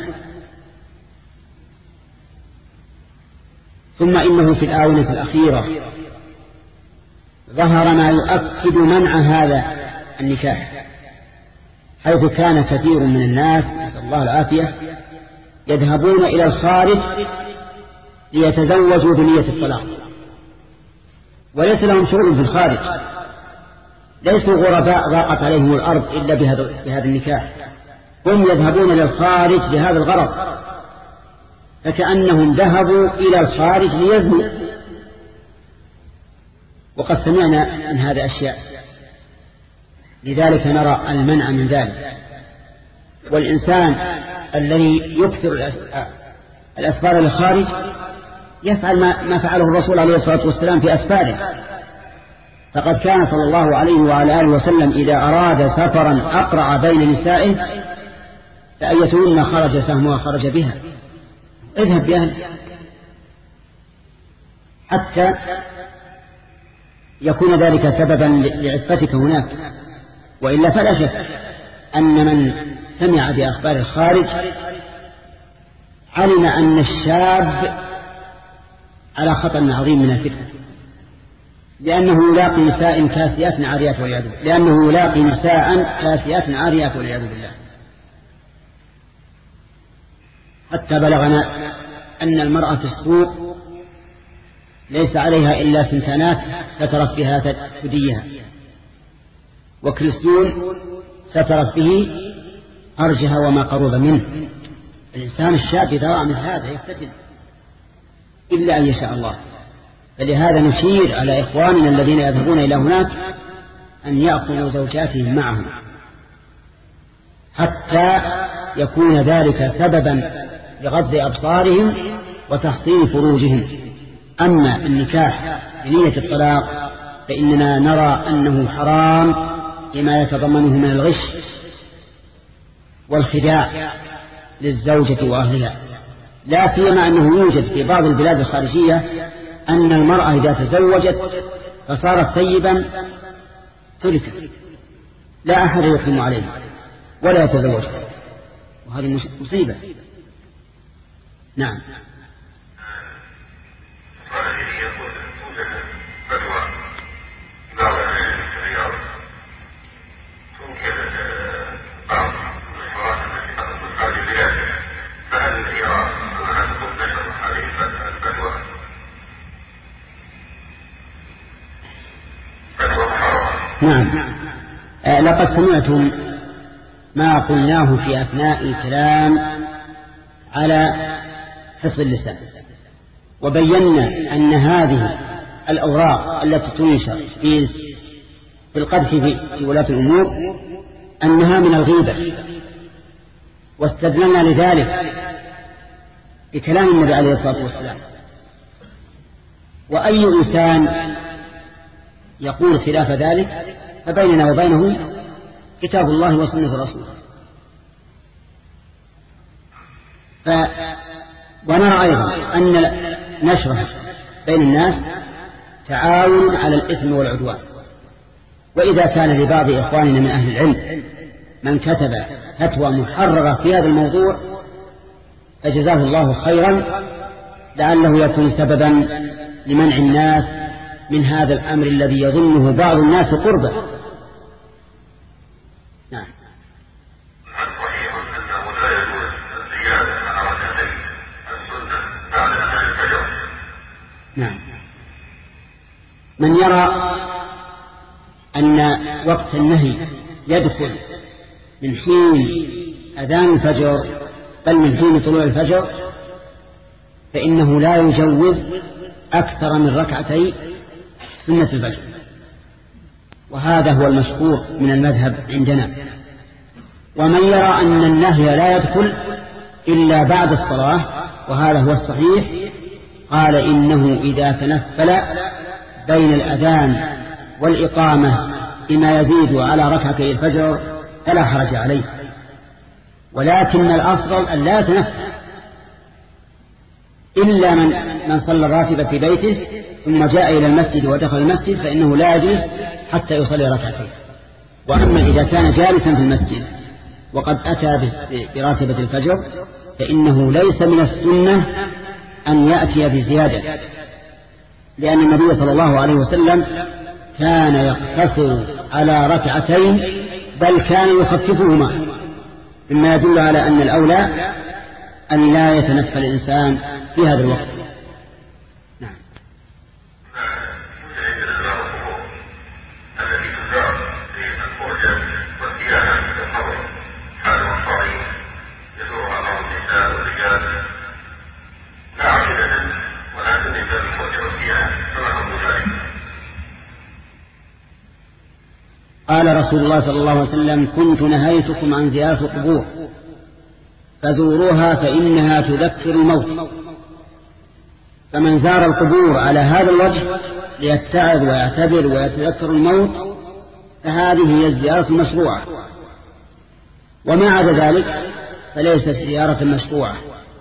S1: ثم إنه في الآونة الأخيرة ظهر ما يؤكد منع هذا النكاح، حيث كان كثير من الناس نسأل الله العافية يذهبون إلى الخارج ليتزوجوا بنية الطلاق، وليس لهم شغل في الخارج، ليسوا غرباء ضاقت عليهم الأرض إلا بهذا النكاح، هم يذهبون إلى الخارج لهذا الغرض، فكأنهم ذهبوا إلى الخارج ليزنوا. وقد سمعنا من هذا أشياء، لذلك نرى المنع من ذلك. والإنسان الذي يكثر الأسفار للخارج يفعل ما فعله الرسول عليه الصلاة والسلام في أسفاره، فقد كان صلى الله عليه وعلى آله وسلم إذا أراد سفرا أقرع بين نسائه فأيتهن خرج سهمها خرج بها، اذهب بأهلك حتى يكون ذلك سببا لعفتك هناك. وإلا فلا شك أن من سمع بأخبار الخارج علم أن الشاب على خطر عظيم من الفتنة، لأنه يلاقي نساء كاسيات عاريات والعياذ بالله، لأنه يلاقي نساء كاسيات عاريات والعياذ بالله، حتى بلغنا أن المرأة في السوق ليس عليها إلا سنتانات سترت بها ثديها، وكريستون سترت به أرجها وما قرب منه. الإنسان الشاب إذا رأى من هذا يفتتن إلا أن يشاء الله. فلهذا نشير على إخواننا الذين يذهبون إلى هناك أن يأخذوا زوجاتهم معهم، حتى يكون ذلك سببا لغض أبصارهم وتحصين فروجهم. أما النكاح بنية الطلاق فإننا نرى أنه حرام لما يتضمنه من الغش والخداع للزوجة وأهلها، لا سيما أنه يوجد في بعض البلاد الخارجية أن المرأة إذا تزوجت فصارت ثيبا تركت، لا أحد يقيم عليها ولا يتزوجها، وهذه مصيبة. نعم. نعم. آه لقد سمعتم ما قلناه في أثناء الكلام على حفظ اللسان، وبينا أن هذه الأوراق التي تنشر في القدح في ولاة الأمور أنها من الغيبة، واستدلنا لذلك بكلام النبي عليه الصلاة والسلام. وأي إنسان يقول خلاف ذلك فبيننا وبينه كتاب الله وسنة رسوله. ف... ونرى أيضا أن نشره بين الناس تعاون على الإثم والعدوان. وإذا كان لبعض إخواننا من أهل العلم من كتب فتوى محررة في هذا الموضوع فجزاه الله خيرا، لعله يكون سببا لمنع الناس من هذا الأمر الذي يظنه بعض الناس قربة. نعم. نعم. من يرى أن وقت النهي يدخل من حين أذان الفجر بل من حين طلوع الفجر فإنه لا يجوز أكثر من ركعتي سنة الفجر، وهذا هو المشهور من المذهب عندنا. ومن يرى أن النهي لا يدخل إلا بعد الصلاة وهذا هو الصحيح، قال إنه إذا تنفل بين الأذان والإقامة بما يزيد على ركعتي الفجر فلا حرج عليه، ولكن الأفضل أن لا يتنفل إلا من من صلى الراتبة في بيته ثم جاء إلى المسجد ودخل المسجد فإنه لا يجلس حتى يصلي ركعتين. وأما إذا كان جالسا في المسجد وقد أتى براتبة الفجر فإنه ليس من السنة أن يأتي بزيادة، لأن النبي صلى الله عليه وسلم كان يقتصر على ركعتين بل كان يخففهما، مما يدل على أن الأولى أن لا يتنفل الإنسان في هذا الوقت. نعم. قال رسول الله صلى الله عليه وسلم: كنت نهيتكم عن زيارة القبور فزوروها فإنها تذكر الموت. فمن زار القبور على هذا الوجه ليتعظ ويعتبر ويتذكر الموت فهذه هي الزيارة المشروعة، وما عدا ذلك فليست زيارة مشروعة.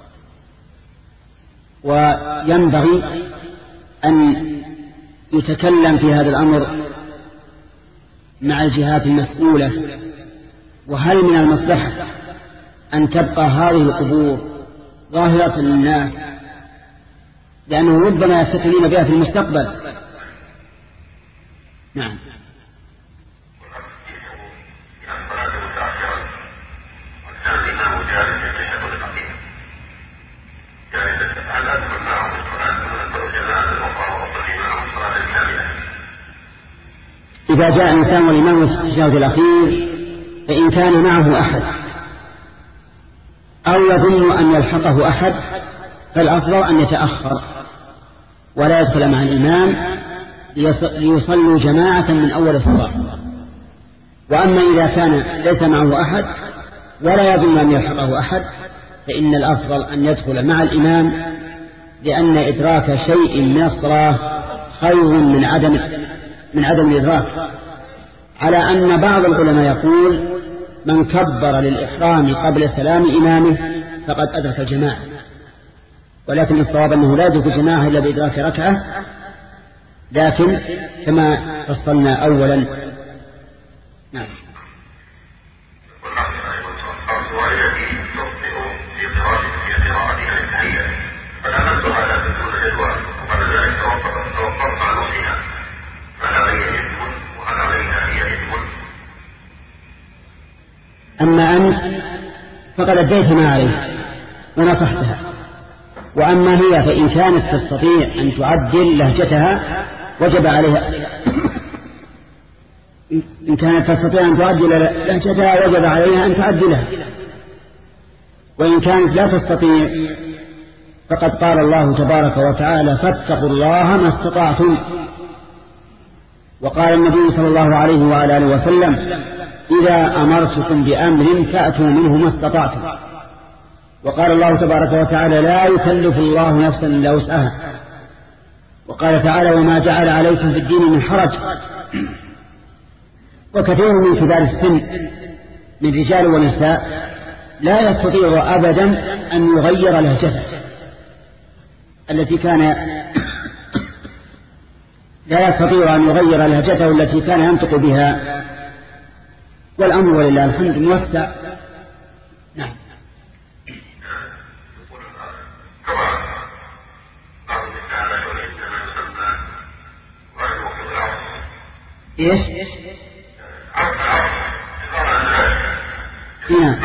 S1: وينبغي أن يتكلم في هذا الأمر مع الجهات المسؤولة، وهل من المصلحة أن تبقى هذه القبور ظاهرة للناس، لأنه ربما يفتتنون بها في المستقبل. نعم. إذا جاء الإنسان والإمام في التشهد الأخير فإن كان معه أحد أو يظن أن يلحقه أحد فالأفضل أن يتأخر ولا يدخل مع الإمام ليصلوا جماعة من أول الصلاة. وأما إذا كان ليس معه أحد ولا يظن أن يلحقه أحد فإن الأفضل أن يدخل مع الإمام، لأن إدراك شيء من الصلاة خير من عدم من عدم الإدراك، على أن بعض العلماء يقول: من كبر للإحرام قبل سلام إمامه فقد أدرك الجماعة، ولكن الصواب أنه لا يدرك الجماعة إلا بإدراك ركعة، لكن كما فصلنا أولا. نعم. أما أنت فقد أديت ما عليك ونصحتها، وأما هي فإن كانت تستطيع أن تعدل لهجتها وجب عليها إن كانت تستطيع أن تعدل لهجتها وجب عليها أن تعدلها، وإن كانت لا تستطيع فقد قال الله تبارك وتعالى: فاتقوا الله ما استطعتم. وقال النبي صلى الله عليه وعلى آله وسلم: إذا أمرتكم بأمر فأتوا منه ما استطعتم. وقال الله تبارك وتعالى: لا يكلف الله نفسا إلا وسعها. وقال تعالى: وما جعل عليكم في الدين من حرج. وكثير من كبار السن من رجال ونساء لا يستطيع أبدا أن يغير لهجته التي كان لا يستطيع أن يغير لهجته التي كان ينطق بها، والأمر ولله الحمد موسع. نعم. إيش؟ نعم.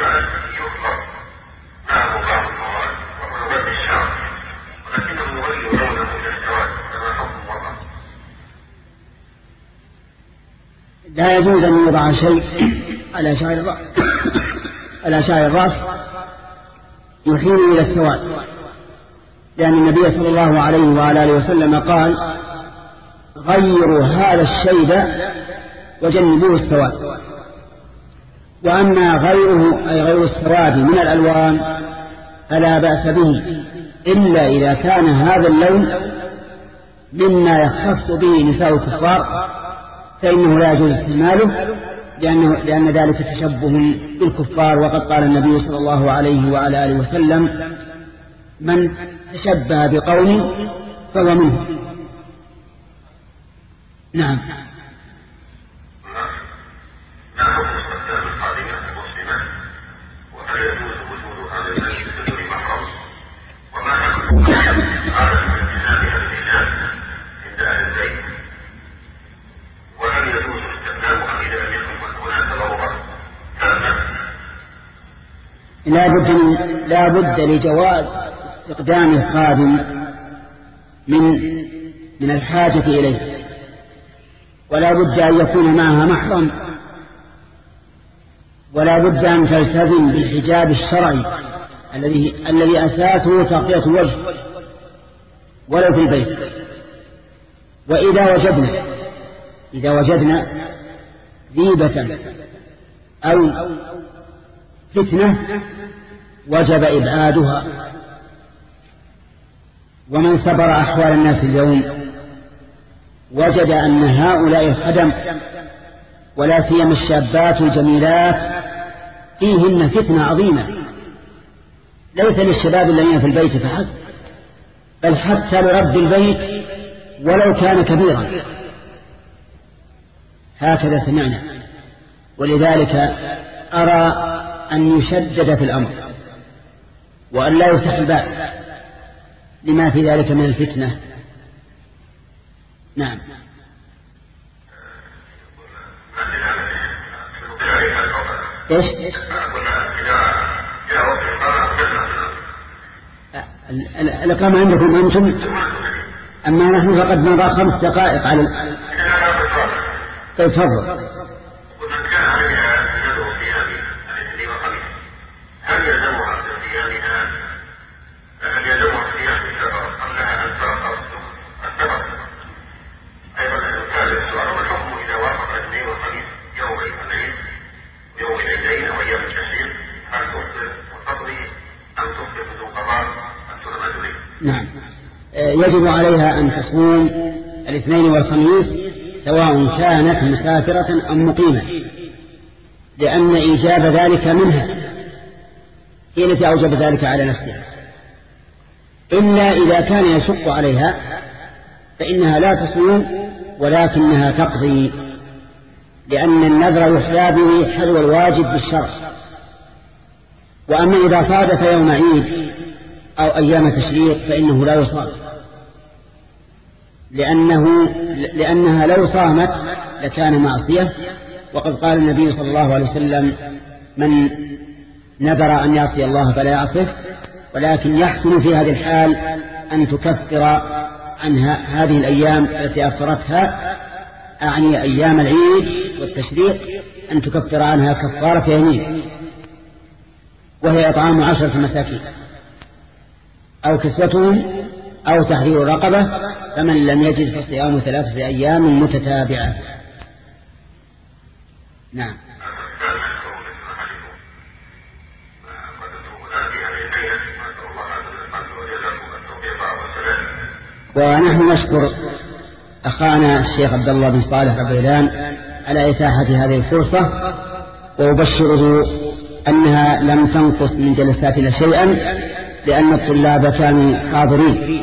S1: لا يجوز أن يوضع شيء على شعر الرأس على شعر الرأس يحيل إلى السواد، لأن النبي صلى الله عليه وعلى آله وسلم قال: غيروا هذا الشيب وجنبوه السواد. وأما غيره أي غير السواد من الألوان فلا بأس به، إلا إذا كان هذا اللون مما يختص به نساء الكفار فإنه لا يجوز استعماله، لأنه لأن ذلك تشبه بالكفار. وقد قال النبي صلى الله عليه وعلى آله وسلم: من تشبه بقوم فهو منه. نعم. لا بد لا بد لجواز استخدام الخادم من من الحاجة إليه، ولا بد أن يكون معها محرم، ولا بد أن تلتزم بالحجاب الشرعي الذي الذي أساسه تغطية الوجه ولو في البيت. وإذا وجدنا إذا وجدنا ذيبة أو فتنة وجب إبعادها. ومن سبر أحوال الناس اليوم وجد أن هؤلاء الخدم ولا سيما الشابات الجميلات فيهن فتنة عظيمة، ليس للشباب الذين في البيت فحسب، بل حتى لرب البيت ولو كان كبيرا. هكذا سمعنا. ولذلك أرى أن يشدد في الأمر وأن لا يفتح الباب لما في ذلك من الفتنة. نعم. إيش؟ الإقامة عندكم أنتم، أما نحن فقد مضى خمس دقائق على ال... تفضل.
S2: هل يلزمها في صيامها هل يلزمها في صيام السفر أم لها أن ترى السفر؟ أيضا كان السؤال ما الحكم إذا وافق الاثنين والخميس يوم الاثنين يوم الاثنين أو أيام التشريق، هل تفطر وتقضي أم تفطر بدون قضاء أم تنام؟
S1: نعم، يجب عليها أن تصوم الاثنين والخميس سواء كانت مسافرة أم مقيمة، لأن إيجاب ذلك منها هي التي أوجب ذلك على نفسها. إلا إذا كان يشق عليها فإنها لا تصوم ولكنها تقضي، لأن النذر يحيى به حذو الواجب بالشرع. وأما إذا صادف يوم عيد أو أيام تشريق فإنه لا يصام، لأنه لأنها لو صامت لكان معصية. وقد قال النبي صلى الله عليه وسلم: من نذر أن يعصي الله فلا يعصه، ولكن يحسن في هذه الحال أن تكفر عنها هذه الأيام التي أفطرتها، أعني أيام العيد والتشريق، أن تكفر عنها كفارة يمين، وهي إطعام عشرة مساكين أو كسوتهم أو تحرير رقبة، فمن لم يجد فصيام ثلاثة أيام متتابعة. نعم. ونحن نشكر أخانا الشيخ عبد الله بن صالح الربيلان على إتاحة هذه الفرصة، وأبشره أنها لم تنقص من جلساتنا شيئا، لأن الطلاب كانوا حاضرين.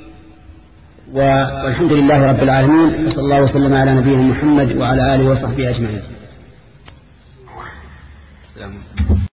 S1: والحمد لله رب العالمين، وصلى الله وسلم على نبينا محمد وعلى آله وصحبه أجمعين.